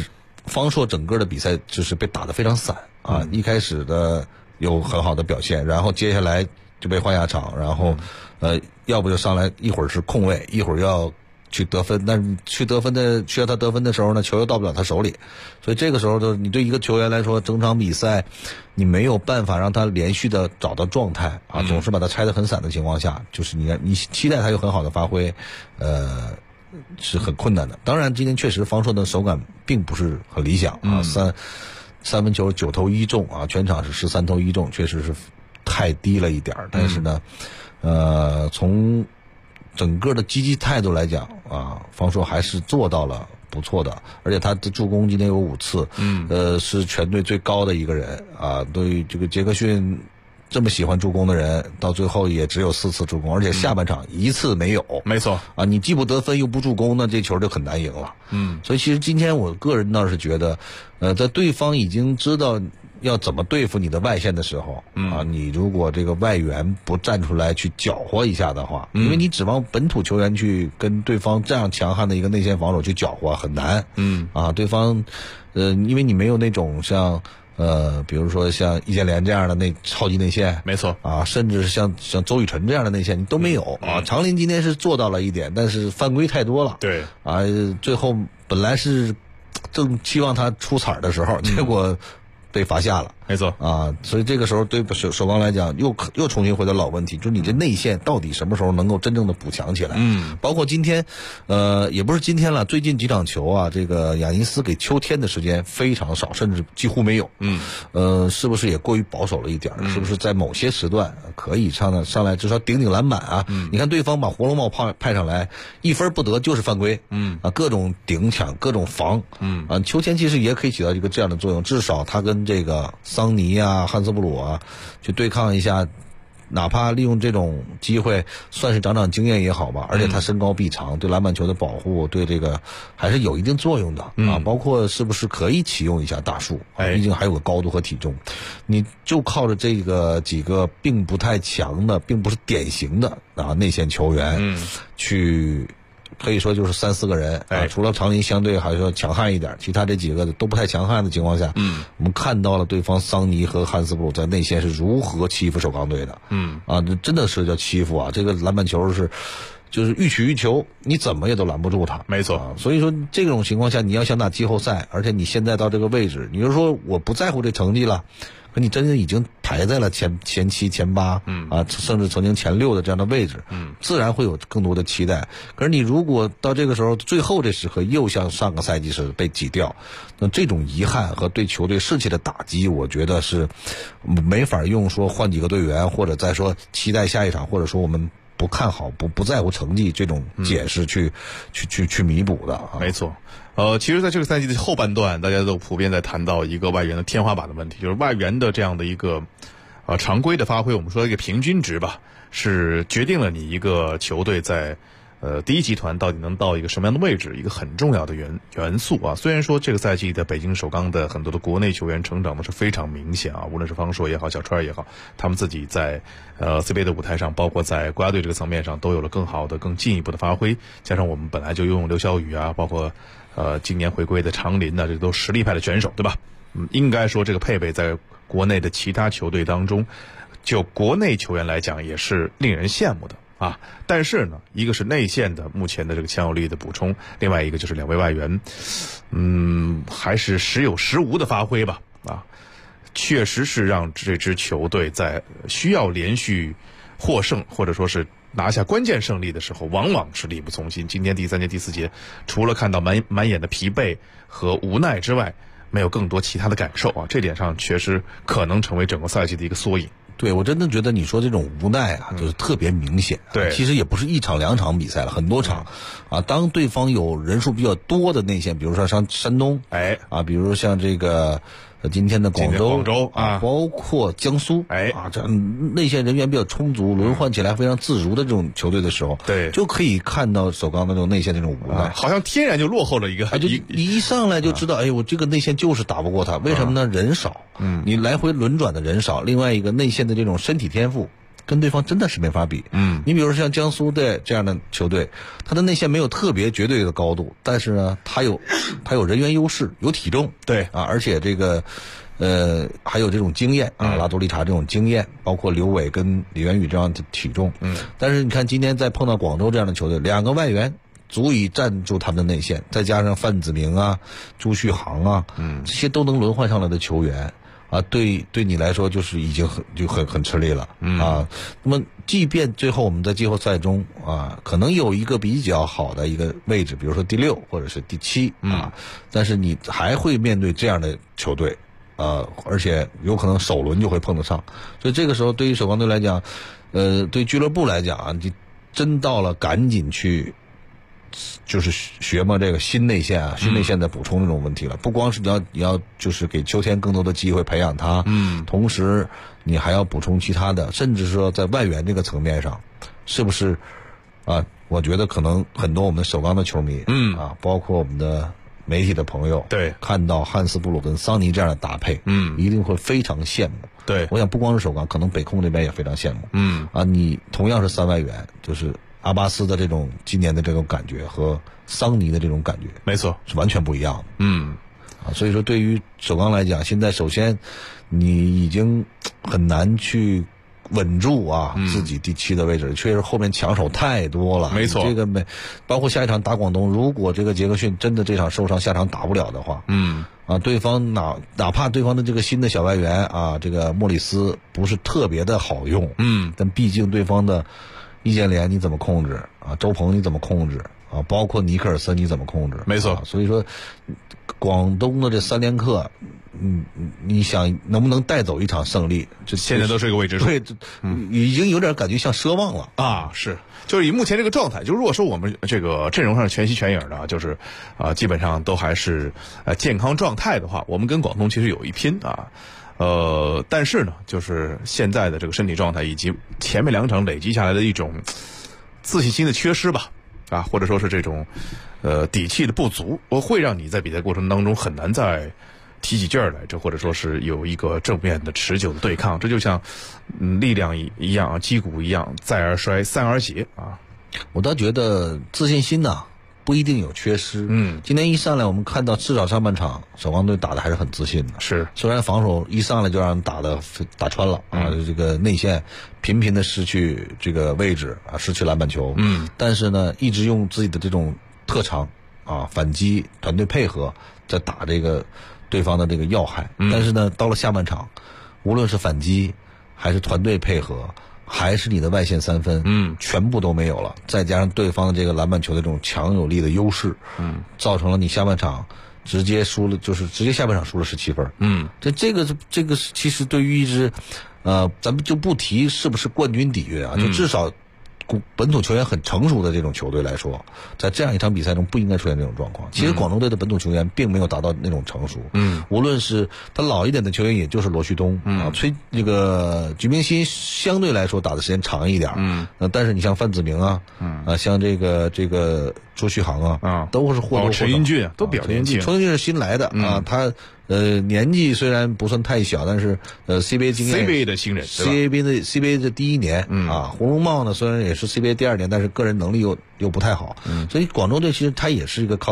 方硕整个的比赛就是被打得非常散啊，一开始的有很好的表现，然后接下来就被换下场，然后要不就上来一会儿是控卫，一会儿要去得分，但是需要他得分的时候呢，球又到不了他手里，所以这个时候你对一个球员来说，整场比赛你没有办法让他连续的找到状态啊，总是把他拆得很散的情况下，就是你期待他有很好的发挥，是很困难的。当然今天确实方硕的手感并不是很理想啊，三分球9投1中啊，全场是13投1中，确实是太低了一点，但是呢从整个的积极态度来讲啊，方硕还是做到了不错的，而且他的助攻今天有5次，是全队最高的一个人啊。对于这个杰克逊这么喜欢助攻的人，到最后也只有4次助攻，而且下半场1次没有。 没错啊，你既不得分又不助攻，那这球就很难赢了。所以其实今天我个人倒是觉得，在对方已经知道要怎么对付你的外线的时候，啊，你如果这个外援不站出来去搅和一下的话，因为你指望本土球员去跟对方这样强悍的一个内线防守去搅和很难。啊，对方，因为你没有那种像比如说像易建联这样的超级内线， 没错啊，甚至是像周雨辰这样的内线你都没有啊。长林今天是做到了一点，但是犯规太多了。 对啊，最后本来是正期望他出彩的时候，结果被罚下了。 没错啊，所以这个时候对首钢来讲又重新回到老问题，就是你这内线到底什么时候能够真正的补强起来？包括今天，也不是今天了，最近几场球啊，这个亚尼斯给秋天的时间非常少，甚至几乎没有。是不是也过于保守了一点？是不是在某些时段可以上来至少顶篮板啊？你看对方把活龙帽派上来，1分不得就是犯规。啊，各种顶抢，各种防。啊，秋天其实也可以起到一个这样的作用，至少他跟这个桑尼啊、汉斯布鲁啊去对抗一下，哪怕利用这种机会算是长经验也好吧。而且他身高臂长，对篮板球的保护，对这个还是有一定作用的啊。包括是不是可以启用一下大树，毕竟还有个高度和体重，你就靠着这个几个并不太强的，并不是典型的啊内线球员去。可以说就是3、4个人啊，除了长林相对还是要强悍一点，其他这几个都不太强悍的情况下，我们看到了对方桑尼和汉斯布鲁在内线是如何欺负首钢队的。啊，这真的是叫欺负啊！这个篮板球就是欲取欲求，你怎么也都拦不住他。 没错啊，所以说这种情况下，你要想打季后赛，而且你现在到这个位置，你就说我不在乎这成绩了。可你真的已经排在了前7、前8，啊，甚至曾经前6的这样的位置，自然会有更多的期待。可是你如果到这个时候，最后这时刻又像上个赛季是被挤掉，那这种遗憾和对球队士气的打击，我觉得是没法用说换几个队员，或者再说期待下一场，或者说我们不看好、不在乎成绩这种解释去弥补的啊。 没错。其实在这个赛季的后半段，大家都普遍在谈到一个外援的天花板的问题，就是外援的这样的一个常规的发挥，我们说一个平均值吧，是决定了你一个球队在第一集团到底能到一个什么样的位置，一个很重要的元素啊。虽然说这个赛季的北京首钢的很多的国内球员成长的是非常明显啊，无论是方硕也好，小川也好，他们自己在CBA 的舞台上，包括在国家队这个层面上，都有了更好的、更进一步的发挥。加上我们本来就拥有刘晓宇啊，包括今年回归的长林呢，这都实力派的选手，对吧？应该说这个配备在国内的其他球队当中，就国内球员来讲也是令人羡慕的啊。但是呢，一个是内线的目前的这个强有力的补充，另外一个就是2位外援，还是时有时无的发挥吧啊，确实是让这支球队在需要连续获胜或者说是拿下关键胜利的时候，往往是力不从心。今天第3节、第4节，除了看到满眼的疲惫和无奈之外，没有更多其他的感受啊。这点上确实可能成为整个赛季的一个缩影。 对，我真的觉得你说这种无奈啊，就是特别明显。 对， 其实也不是1场2场比赛了，很多场啊。当对方有人数比较多的内线，比如说像山东，比如像这个今天的广州啊，包括江苏，这样内线人员比较充足，轮换起来非常自如的这种球队的时候， 对， 就可以看到首钢的这种内线这种无奈， 好像天然就落后了一个， 就一上来就知道，我这个内线就是打不过他，为什么呢？人少，你来回轮转的人少，另外一个内线的这种身体天赋跟对方真的是没法比。你比如说像江苏队这样的球队，他的内线没有特别绝对的高度，但是呢，他有人员优势，有体重， 对啊，而且这个还有这种经验啊，拉多利查这种经验，包括刘伟跟李元宇这样的体重。但是你看今天再碰到广州这样的球队，2个外援足以站住他们的内线，再加上范子铭啊、朱旭航啊，这些都能轮换上来的球员啊，对你来说就是已经很吃力了啊。那么即便最后我们在季后赛中啊，可能有一个比较好的一个位置，比如说第6或者是第7啊，但是你还会面对这样的球队。而且有可能首轮就会碰得上，所以这个时候对于首钢队来讲，对俱乐部来讲啊，你真到了赶紧去，就是学嘛这个新内线啊，新内线的补充这种问题了。不光是你要就是给秋天更多的机会培养他，同时你还要补充其他的，甚至说在外援这个层面上，是不是啊？我觉得可能很多我们首钢的球迷，包括我们的媒体的朋友， 对， 看到汉斯布鲁跟桑尼这样的搭配，一定会非常羡慕。 对， 我想不光是首钢，可能北控这边也非常羡慕。你同样是3外援，就是阿巴斯的这种今年的这种感觉和桑尼的这种感觉， 没错， 是完全不一样的。所以说对于首钢来讲，现在首先你已经很难去稳住自己第7的位置，确实后面抢手太多了。 没错， 这个包括下一场打广东，如果这个杰克逊真的这场受伤，下场打不了的话，对方哪怕对方的这个新的小外援啊，这个莫里斯不是特别的好用，但毕竟对方的易建联你怎么控制啊？周鹏你怎么控制啊？包括尼克尔森你怎么控制？ 没错， 所以说广东的这3连客。你想能不能带走一场胜利？这现在都是一个未知数， 对，已经有点感觉像奢望了啊！是，就是以目前这个状态，就如果说我们这个阵容上全息全影的，就是基本上都还是健康状态的话，我们跟广东其实有一拼啊。但是呢，就是现在的这个身体状态以及前面2场累积下来的一种自信心的缺失吧，或者说是这种底气的不足，会让你在比赛过程当中很难再提起劲儿来，这或者说是有一个正面的持久的对抗，这就像力量一样，击鼓一样，再而衰，三而竭啊。 我倒觉得自信心呢不一定有缺失。今天一上来我们看到至少上半场首钢队打的还是很自信的， 是虽然防守一上来就让人打穿了这个内线频频的失去这个位置失去篮板球，但是呢一直用自己的这种特长反击团队配合在打这个对方的这个要害，但是呢到了下半场，无论是反击还是团队配合还是你的外线3分全部都没有了，再加上对方的这个篮板球的这种强有力的优势造成了你下半场直接输了，就是直接下半场输了17分。这个其实对于一支咱们就不提是不是冠军底蕴就至少本土球员很成熟的这种球队来说，在这样一场比赛中不应该出现这种状况。其实广东队的本土球员并没有达到那种成熟，无论是他老一点的球员，也就是罗旭东这个鞠明熙相对来说打的时间长一点，但是你像范子铭像这个朱旭航都是或多或少， 陈英俊都比较年轻， 陈英俊是新来的他年纪虽然不算太小，但是CBA 经验 CBA 的新人 CBA 的第1年胡荣茂呢虽然也是 CBA 第2年，但是个人能力又不太好，所以广州队其实他也是一个靠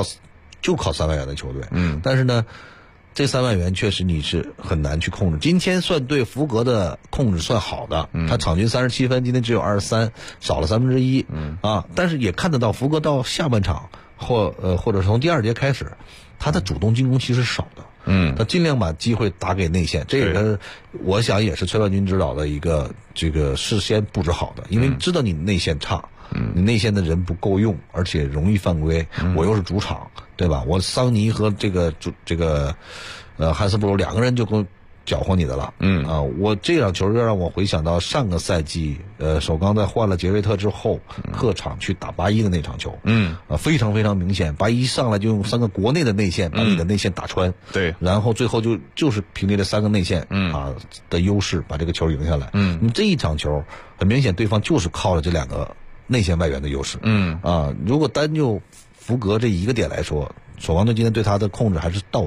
3外援的球队，但是呢这3外援确实你是很难去控制。今天算对福格的控制算好的，他场均37分，今天只有23，少了1/3但是也看得到福格到下半场或者从第2节开始，他的主动进攻其实少的。他尽量把机会打给内线，这也是我想也是崔万军指导的一个这个事先布置好的，因为知道你内线差，你内线的人不够用，而且容易犯规，我又是主场，对吧？我桑尼和这个汉斯布鲁2个人就够搅和你的了，我这场球就让我回想到上个赛季，首钢在换了杰瑞特之后，客场去打81的那场球，非常非常明显，81上来就用3个国内的内线把你的内线打穿， 对， 然后最后就是凭借这3个内线的优势把这个球赢下来，这一场球很明显对方就是靠了这2个内线外援的优势，如果单就福格这一个点来说，首钢队今天对他的控制还是到位的，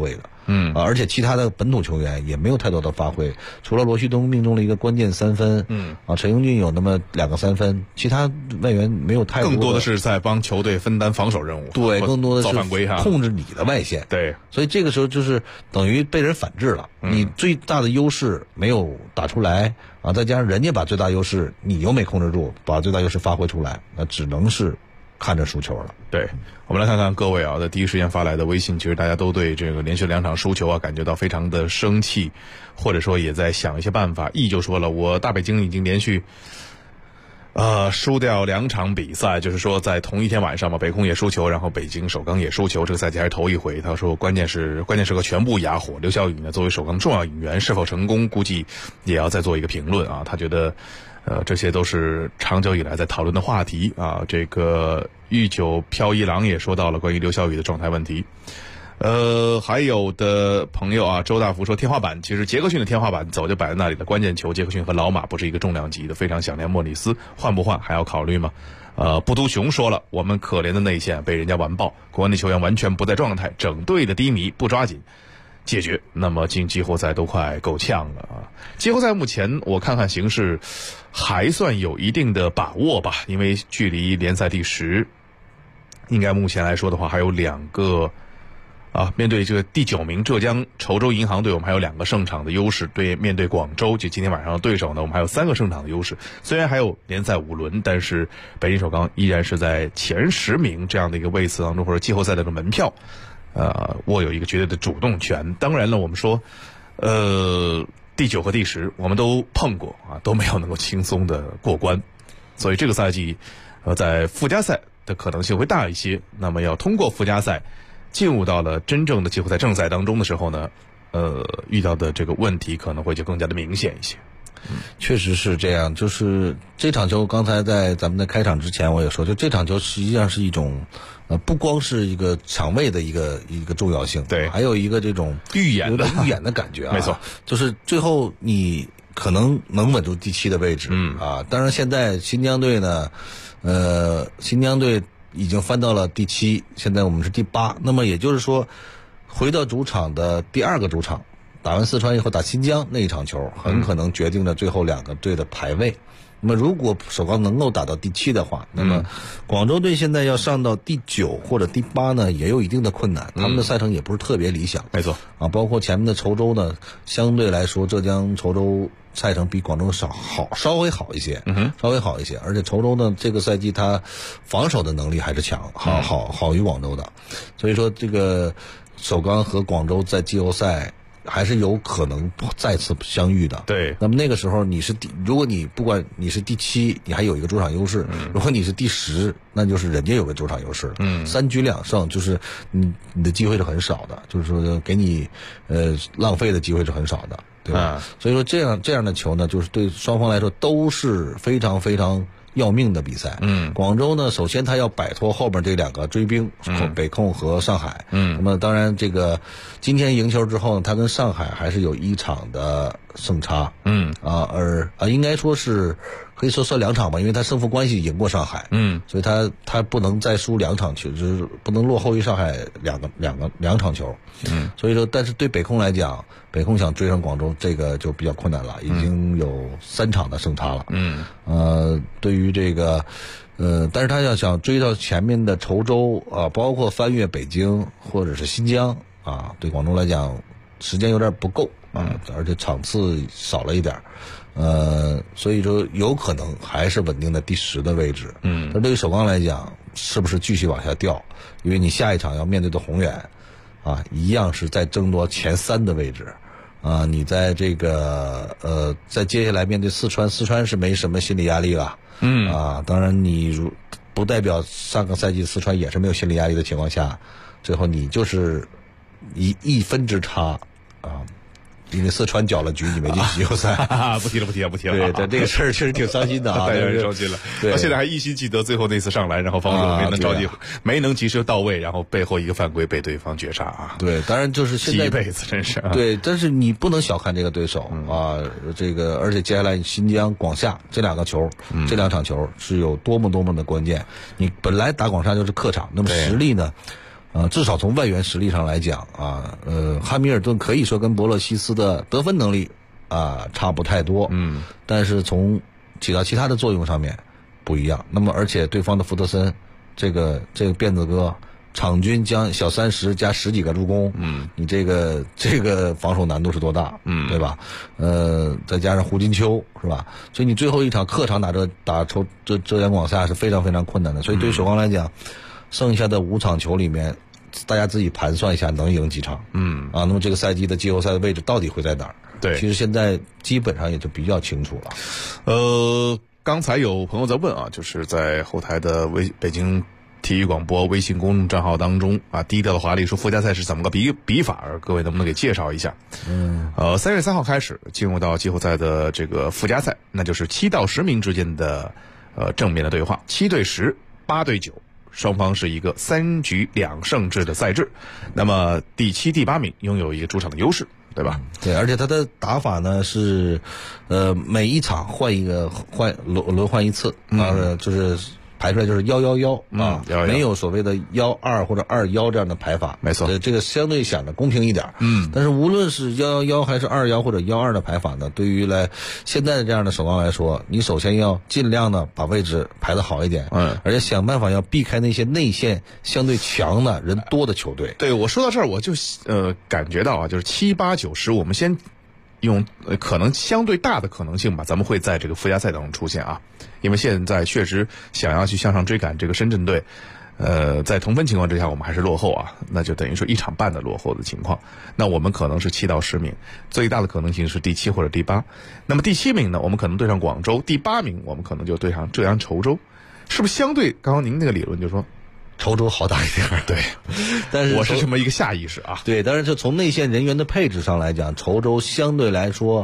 而且其他的本土球员也没有太多的发挥，除了罗旭东命中了一个关键3分，陈英俊有那么2个3分，其他外援没有太多的， 更多的是在帮球队分担防守任务， 对，更多的造犯规控制你的外线， 对， 所以这个时候就是等于被人反制了，你最大的优势没有打出来啊，再加上人家把最大优势你又没控制住，把最大优势发挥出来，那只能是看着输球了。 对，我们来看看各位在第一时间发来的微信，其实大家都对这个连续2场输球感觉到非常的生气，或者说也在想一些办法。E就说了，我大北京已经连续输掉2场比赛，就是说在同一天晚上嘛，北控也输球，然后北京首钢也输球，这个赛季还是头一回。他说关键时刻全部哑火。刘晓宇呢，作为首钢重要引援，是否成功，估计也要再做一个评论啊。他觉得这些都是长久以来在讨论的话题啊。这个御酒飘一郎也说到了关于刘晓宇的状态问题。还有的朋友周大福说天花板，其实杰克逊的天花板早就摆在那里了，关键球杰克逊和老马不是一个重量级的，非常想念莫里斯，换不换还要考虑吗？布都熊说了，我们可怜的内线被人家完爆，国内球员完全不在状态，整队的低迷不抓紧解决，那么进季后赛都快够呛了啊！季后赛目前我看看形势还算有一定的把握吧，因为距离联赛第10，应该目前来说的话还有2个面对这个第9名浙江稠州银行队，我们还有2个胜场的优势，面对广州就今天晚上的对手呢，我们还有3个胜场的优势。虽然还有联赛5轮，但是北京首钢依然是在前10名这样的一个位次当中，或者季后赛的门票握有一个绝对的主动权。当然了，我们说第9和第10我们都碰过都没有能够轻松的过关，所以这个赛季在附加赛的可能性会大一些。那么要通过附加赛进入到了真正的季后赛正赛当中的时候呢，遇到的这个问题可能会就更加的明显一些。 确实是这样，就是这场球刚才在咱们的开场之前我也说，就这场球实际上是一种不光是一个抢位的一个重要性， 对， 还有一个这种预演的感觉没错， 就是最后你可能能稳住第7的位置，当然现在新疆队呢，新疆队已经翻到了第7，现在我们是第8，那么也就是说回到主场的第2个主场，打完四川以后打新疆那一场球很可能决定了最后2个队的排位。那么如果首钢能够打到第7的话，那么广州队现在要上到第9或者第8呢，也有一定的困难，他们的赛程也不是特别理想。 没错包括前面的稠州呢，相对来说浙江稠州赛程比广州稍微好一些，稍微好一些。而且稠州呢，这个赛季他防守的能力还是强，好于广州的。所以说这个首钢和广州在季后赛还是有可能再次相遇的。 对， 那么那个时候如果你不管你是第7，你还有一个主场优势；如果你是第10，那就是人家有个主场优势了。3局2胜，就是你的机会是很少的，就是说给你浪费的机会是很少的，对吧？所以说这样的球呢，就是对双方来说都是非常非常要命的比赛。广州呢，首先他要摆脱后边这2个追兵，北控和上海。那么当然这个今天赢球之后呢，他跟上海还是有1场的胜差。应该说是可以说算2场吧，因为他胜负关系赢过上海。所以他不能再输2场球，就是不能落后于上海两场球。所以说，但是对北控来讲，北控想追上广州这个就比较困难了，已经有3场的胜差了。对于这个但是他要想追到前面的稠州包括翻越北京或者是新疆对广州来讲时间有点不够而且场次少了一点。所以说有可能还是稳定的第10的位置。但对于首钢来讲，是不是继续往下掉？因为你下一场要面对的宏远一样是在争夺前3的位置。你在这个在接下来面对四川是没什么心理压力了。当然你不代表上个赛季四川也是没有心理压力的情况下，最后你就是一分之差因为四川搅了局，你没进季后赛。 不提了。 对，但这个事儿确实挺伤心的太让人伤心了。 对， 现在还依稀记得最后那次上来，然后防守没能及时到位，然后背后一个犯规被对方绝杀对，当然就是现在一辈子真是对，但是你不能小看这个对手这个而且接下来新疆、广厦这2个球，这2场球是有多么的关键。你本来打广厦就是客场，那么实力呢？ 至少从外援实力上来讲啊，汉密尔顿可以说跟博洛西斯的得分能力差不太多，但是从起到其他的作用上面不一样。那么而且对方的福德森这个辫子哥场均将小30加10几个助攻，你这个防守难度是多大，对吧？再加上胡金秋是吧？所以你最后一场客场打浙江广厦是非常非常困难的。所以对首钢来讲，剩下的5场球里面，大家自己盘算一下能赢几场，那么这个赛季的季后赛的位置到底会在哪儿？ 对， 其实现在基本上也就比较清楚了。 刚才有朋友在问啊，就是在后台的北京体育广播微信公众账号当中啊，低调的华丽说附加赛是怎么个比法？各位能不能给介绍一下？3月3号开始进入到季后赛的这个附加赛，那就是7到10名之间的正面的对话，7对10、8对9，双方是一个3局2胜制的赛制。那么第7、第8名拥有一个主场的优势，对吧？ 对，而且他的打法呢是，每一场轮换一次，就是排出来就是1-1-1啊，没有所谓的1-2或者2-1这样的排法， 没错， 这个相对显得公平一点。但是无论是1-1-1还是2-1或者1-2的排法呢，对于现在的这样的首钢来说，你首先要尽量的把位置排得好一点，而且想办法要避开那些内线相对强的人多的球队。 对，我说到这儿，我就感觉到啊，就是7、8、9、10，我们先用可能相对大的可能性吧，咱们会在这个附加赛当中出现啊，因为现在确实想要去向上追赶这个深圳队，在同分情况之下我们还是落后啊，那就等于说1场半的落后的情况，那我们可能是7到10名，最大的可能性是第7或者第8。那么第7名呢，我们可能对上广州，第8名我们可能就对上浙江稠州，是不是相对刚刚您那个理论就是说稠州好打一点？ 对， 但是我是这么一个下意识啊。 对，但是就从内线人员的配置上来讲，稠州相对来说，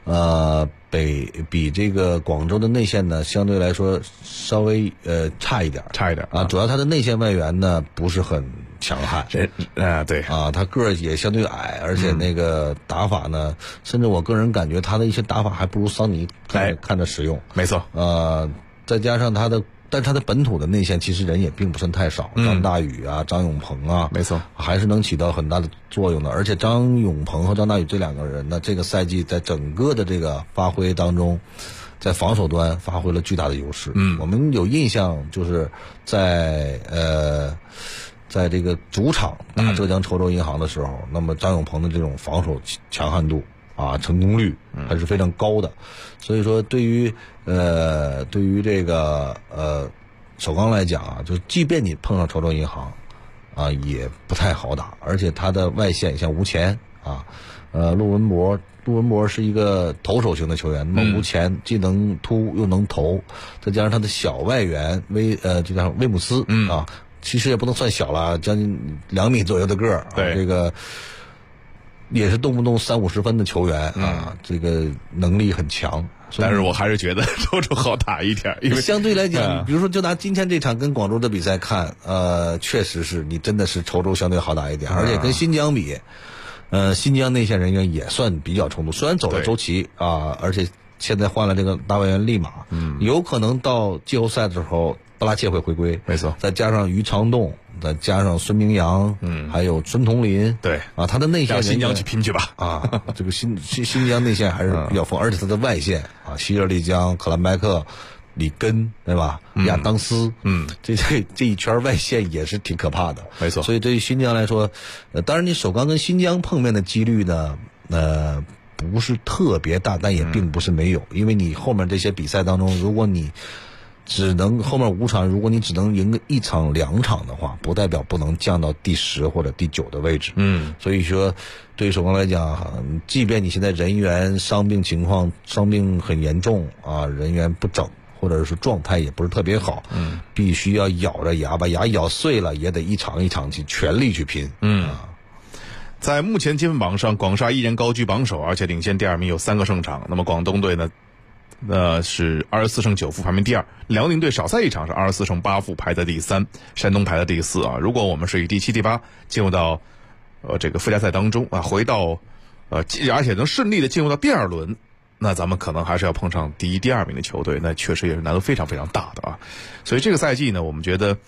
比这个广州的内线呢，相对来说稍微差一点啊。主要他的内线外援呢不是很强悍， 对啊，他个儿也相对矮，而且那个打法呢，甚至我个人感觉他的一些打法还不如桑尼看着实用。 没错， 再加上但是他的本土的内线其实人也并不算太少，张大宇啊、张永鹏啊， 没错， 还是能起到很大的作用的。而且张永鹏和张大宇这2个人呢，这个赛季在整个的这个发挥当中，在防守端发挥了巨大的优势。我们有印象，就是在这个主场打浙江稠州银行的时候，那么张永鹏的这种防守强悍度啊，成功率还是非常高的。所以说对于这个首钢来讲啊，就即便你碰上稠州银行啊，也不太好打。而且他的外线像吴前啊，陆文博是一个投手型的球员，那么吴前既能突又能投，再加上他的小外援就叫威姆斯啊，其实也不能算小了，将近2米左右的个儿， 对， 这个也是动不动30-50分的球员啊，这个能力很强。 但是我还是觉得稠州好打一点，因为相对来讲，比如说就拿今天这场跟广州的比赛看，确实是你真的是稠州相对好打一点，而且跟新疆比，新疆内线人员也算比较充足，虽然走了周琦啊，而且现在换了这个大外援利马，有可能到季后赛的时候布拉切会回归， 没错， 再加上于长栋，再加上孙明阳，还有孙同林， 对啊，他的内线让新疆去拼去吧啊，这个新疆内线还是比较丰，而且他的外线啊，希尔利江、克兰白克、里根，对吧？亚当斯，这一圈外线也是挺可怕的， 没错。 所以对于新疆来说，当然你首钢跟新疆碰面的几率呢，不是特别大，但也并不是没有，因为你后面这些比赛当中，如果你后面5场，如果你只能赢个1场2场的话，不代表不能降到第10或者第9的位置。所以说对于首钢来讲，即便你现在人员伤病很严重啊，人员不整，或者是状态也不是特别好，必须要咬着牙把牙咬碎了，也得1场1场去全力去拼。 在目前积分榜上，广厦依然高居榜首，而且领先第2名有3个胜场。那么广东队呢？是24胜9负排名第2，辽宁队少赛1场是24胜8负排在第3，山东排在第4啊。如果我们是以第7、第8进入到这个附加赛当中啊，回到而且能顺利的进入到第2轮，那咱们可能还是要碰上第1、第2名的球队，那确实也是难度非常非常大的啊。所以这个赛季呢，我们觉得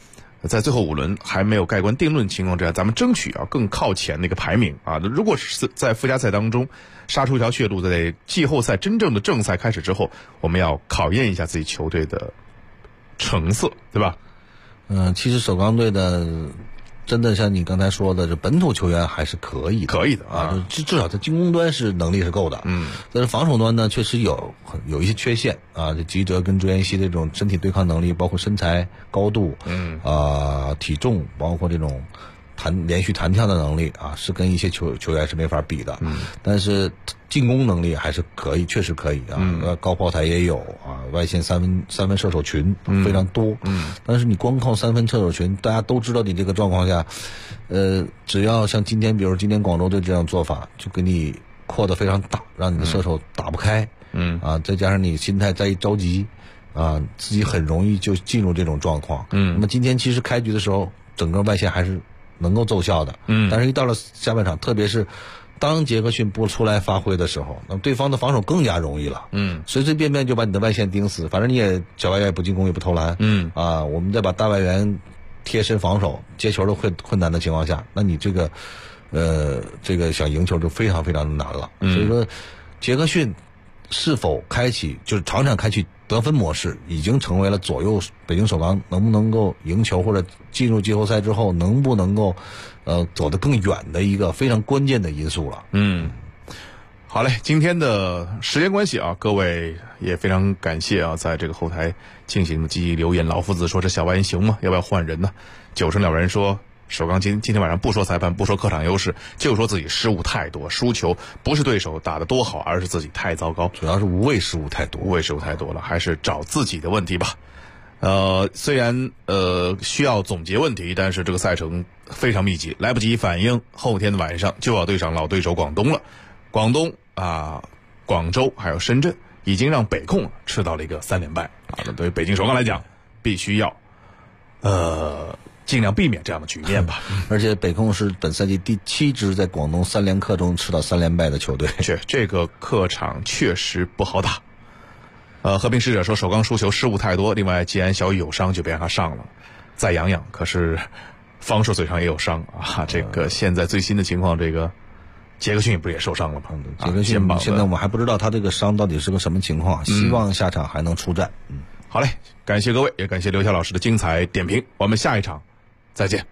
在最后5轮还没有盖棺定论情况之下，咱们争取更靠前那个排名啊。如果是在附加赛当中杀出一条血路，在季后赛真正的正赛开始之后，我们要考验一下自己球队的成色，对吧？ 其实首钢队的真的像你刚才说的，这本土球员还是可以的啊，至少在进攻端是能力是够的。但是防守端呢，确实有一些缺陷啊。这吉哲跟朱彦西这种身体对抗能力，包括身材、高度，体重，包括这种连续弹跳的能力啊，是跟一些球员是没法比的。但是进攻能力还是可以，确实可以啊。高抛台也有啊，外线三分射手群非常多。但是你光靠3分射手群，大家都知道你这个状况下，只要像今天，比如今天广州队这样做法，就给你扩得非常大，让你的射手打不开。再加上你心态再一着急啊，自己很容易就进入这种状况。那么今天其实开局的时候，整个外线还是能够奏效的。但是一到了下半场，特别是当杰克逊不出来发挥的时候，那么对方的防守更加容易了。随随便便就把你的外线盯死，反正你也小外援也不进攻也不投篮。我们再把大外援贴身防守，接球都困难的情况下，那你这个想赢球就非常非常的难了。所以说，杰克逊是否就是场场开启得分模式，已经成为了左右北京首钢能不能够赢球或者进入季后赛之后能不能够走得更远的一个非常关键的因素了。 好嘞，今天的时间关系啊，各位也非常感谢啊，在这个后台进行的积极留言。老夫子说这小外援行吗？要不要换人呢？9成了人说首钢今天晚上不说裁判，不说客场优势，就说自己失误太多，输球不是对手打得多好，而是自己太糟糕， 主要是无谓失误太多了，还是找自己的问题吧。虽然需要总结问题，但是这个赛程非常密集，来不及反应，后天的晚上就要对上老对手广东了。广东广州还有深圳已经让北控吃到了一个3连败啊！那对于北京首钢来讲，必须要尽量避免这样的局面吧。 而且北控是本赛季第7支在广东3连客中吃到3连败的球队， 这个客场确实不好打。和平使者说首钢输球失误太多，另外季安小雨有伤就别让他上了，再养养。可是方硕嘴上也有伤啊，这个现在最新的情况，这个杰克逊不是也受伤了吗？ 杰克逊现在我们还不知道他这个伤到底是个什么情况，希望下场还能出战。 好嘞，感谢各位，也感谢刘晓老师的精彩点评，我们下一场再见。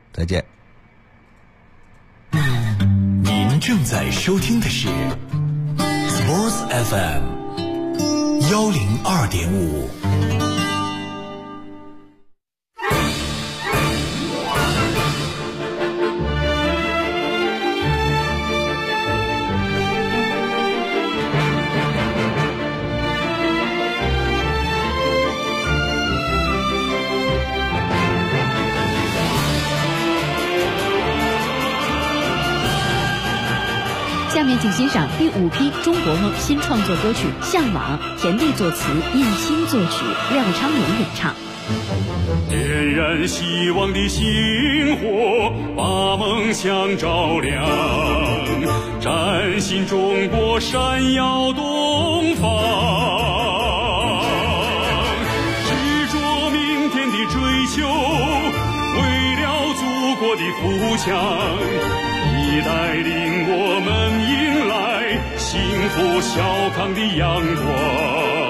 您正在收听的是 Sports FM 102.5。 下面请欣赏第5批中国梦新创作歌曲《向往》，田地作词，燕青作曲，廖昌永演唱。 点燃希望的星火，把梦想照亮，崭新中国闪耀东方，执着明天的追求，为了祖国的富强，你带领我们迎来幸福小康的阳光。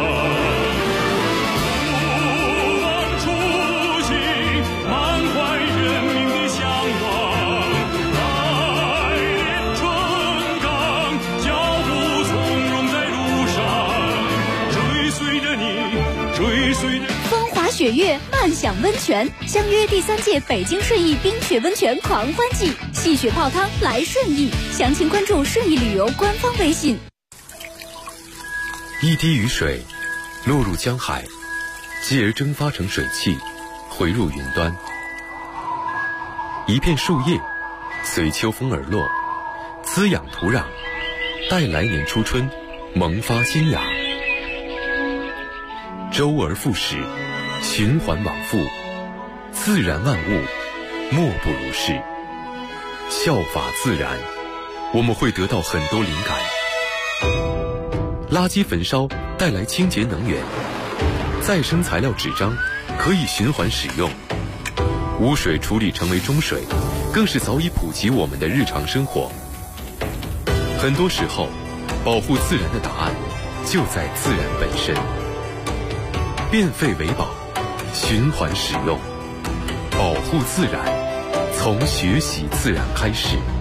风华雪月，漫享温泉，相约第3届北京顺义冰雪温泉狂欢季，戏雪泡汤来顺义，详情关注顺义旅游官方微信。 一滴雨水落入江海，继而蒸发成水汽，回入云端。一片树叶随秋风而落，滋养土壤，待来年初春萌发新芽。周而复始，循环往复，自然万物莫不如是。效法自然，我们会得到很多灵感。垃圾焚烧带来清洁能源，再生材料纸张可以循环使用。 污水处理成为中水，更是早已普及我们的日常生活。很多时候，保护自然的答案就在自然本身。变废为宝，循环使用，保护自然，从学习自然开始。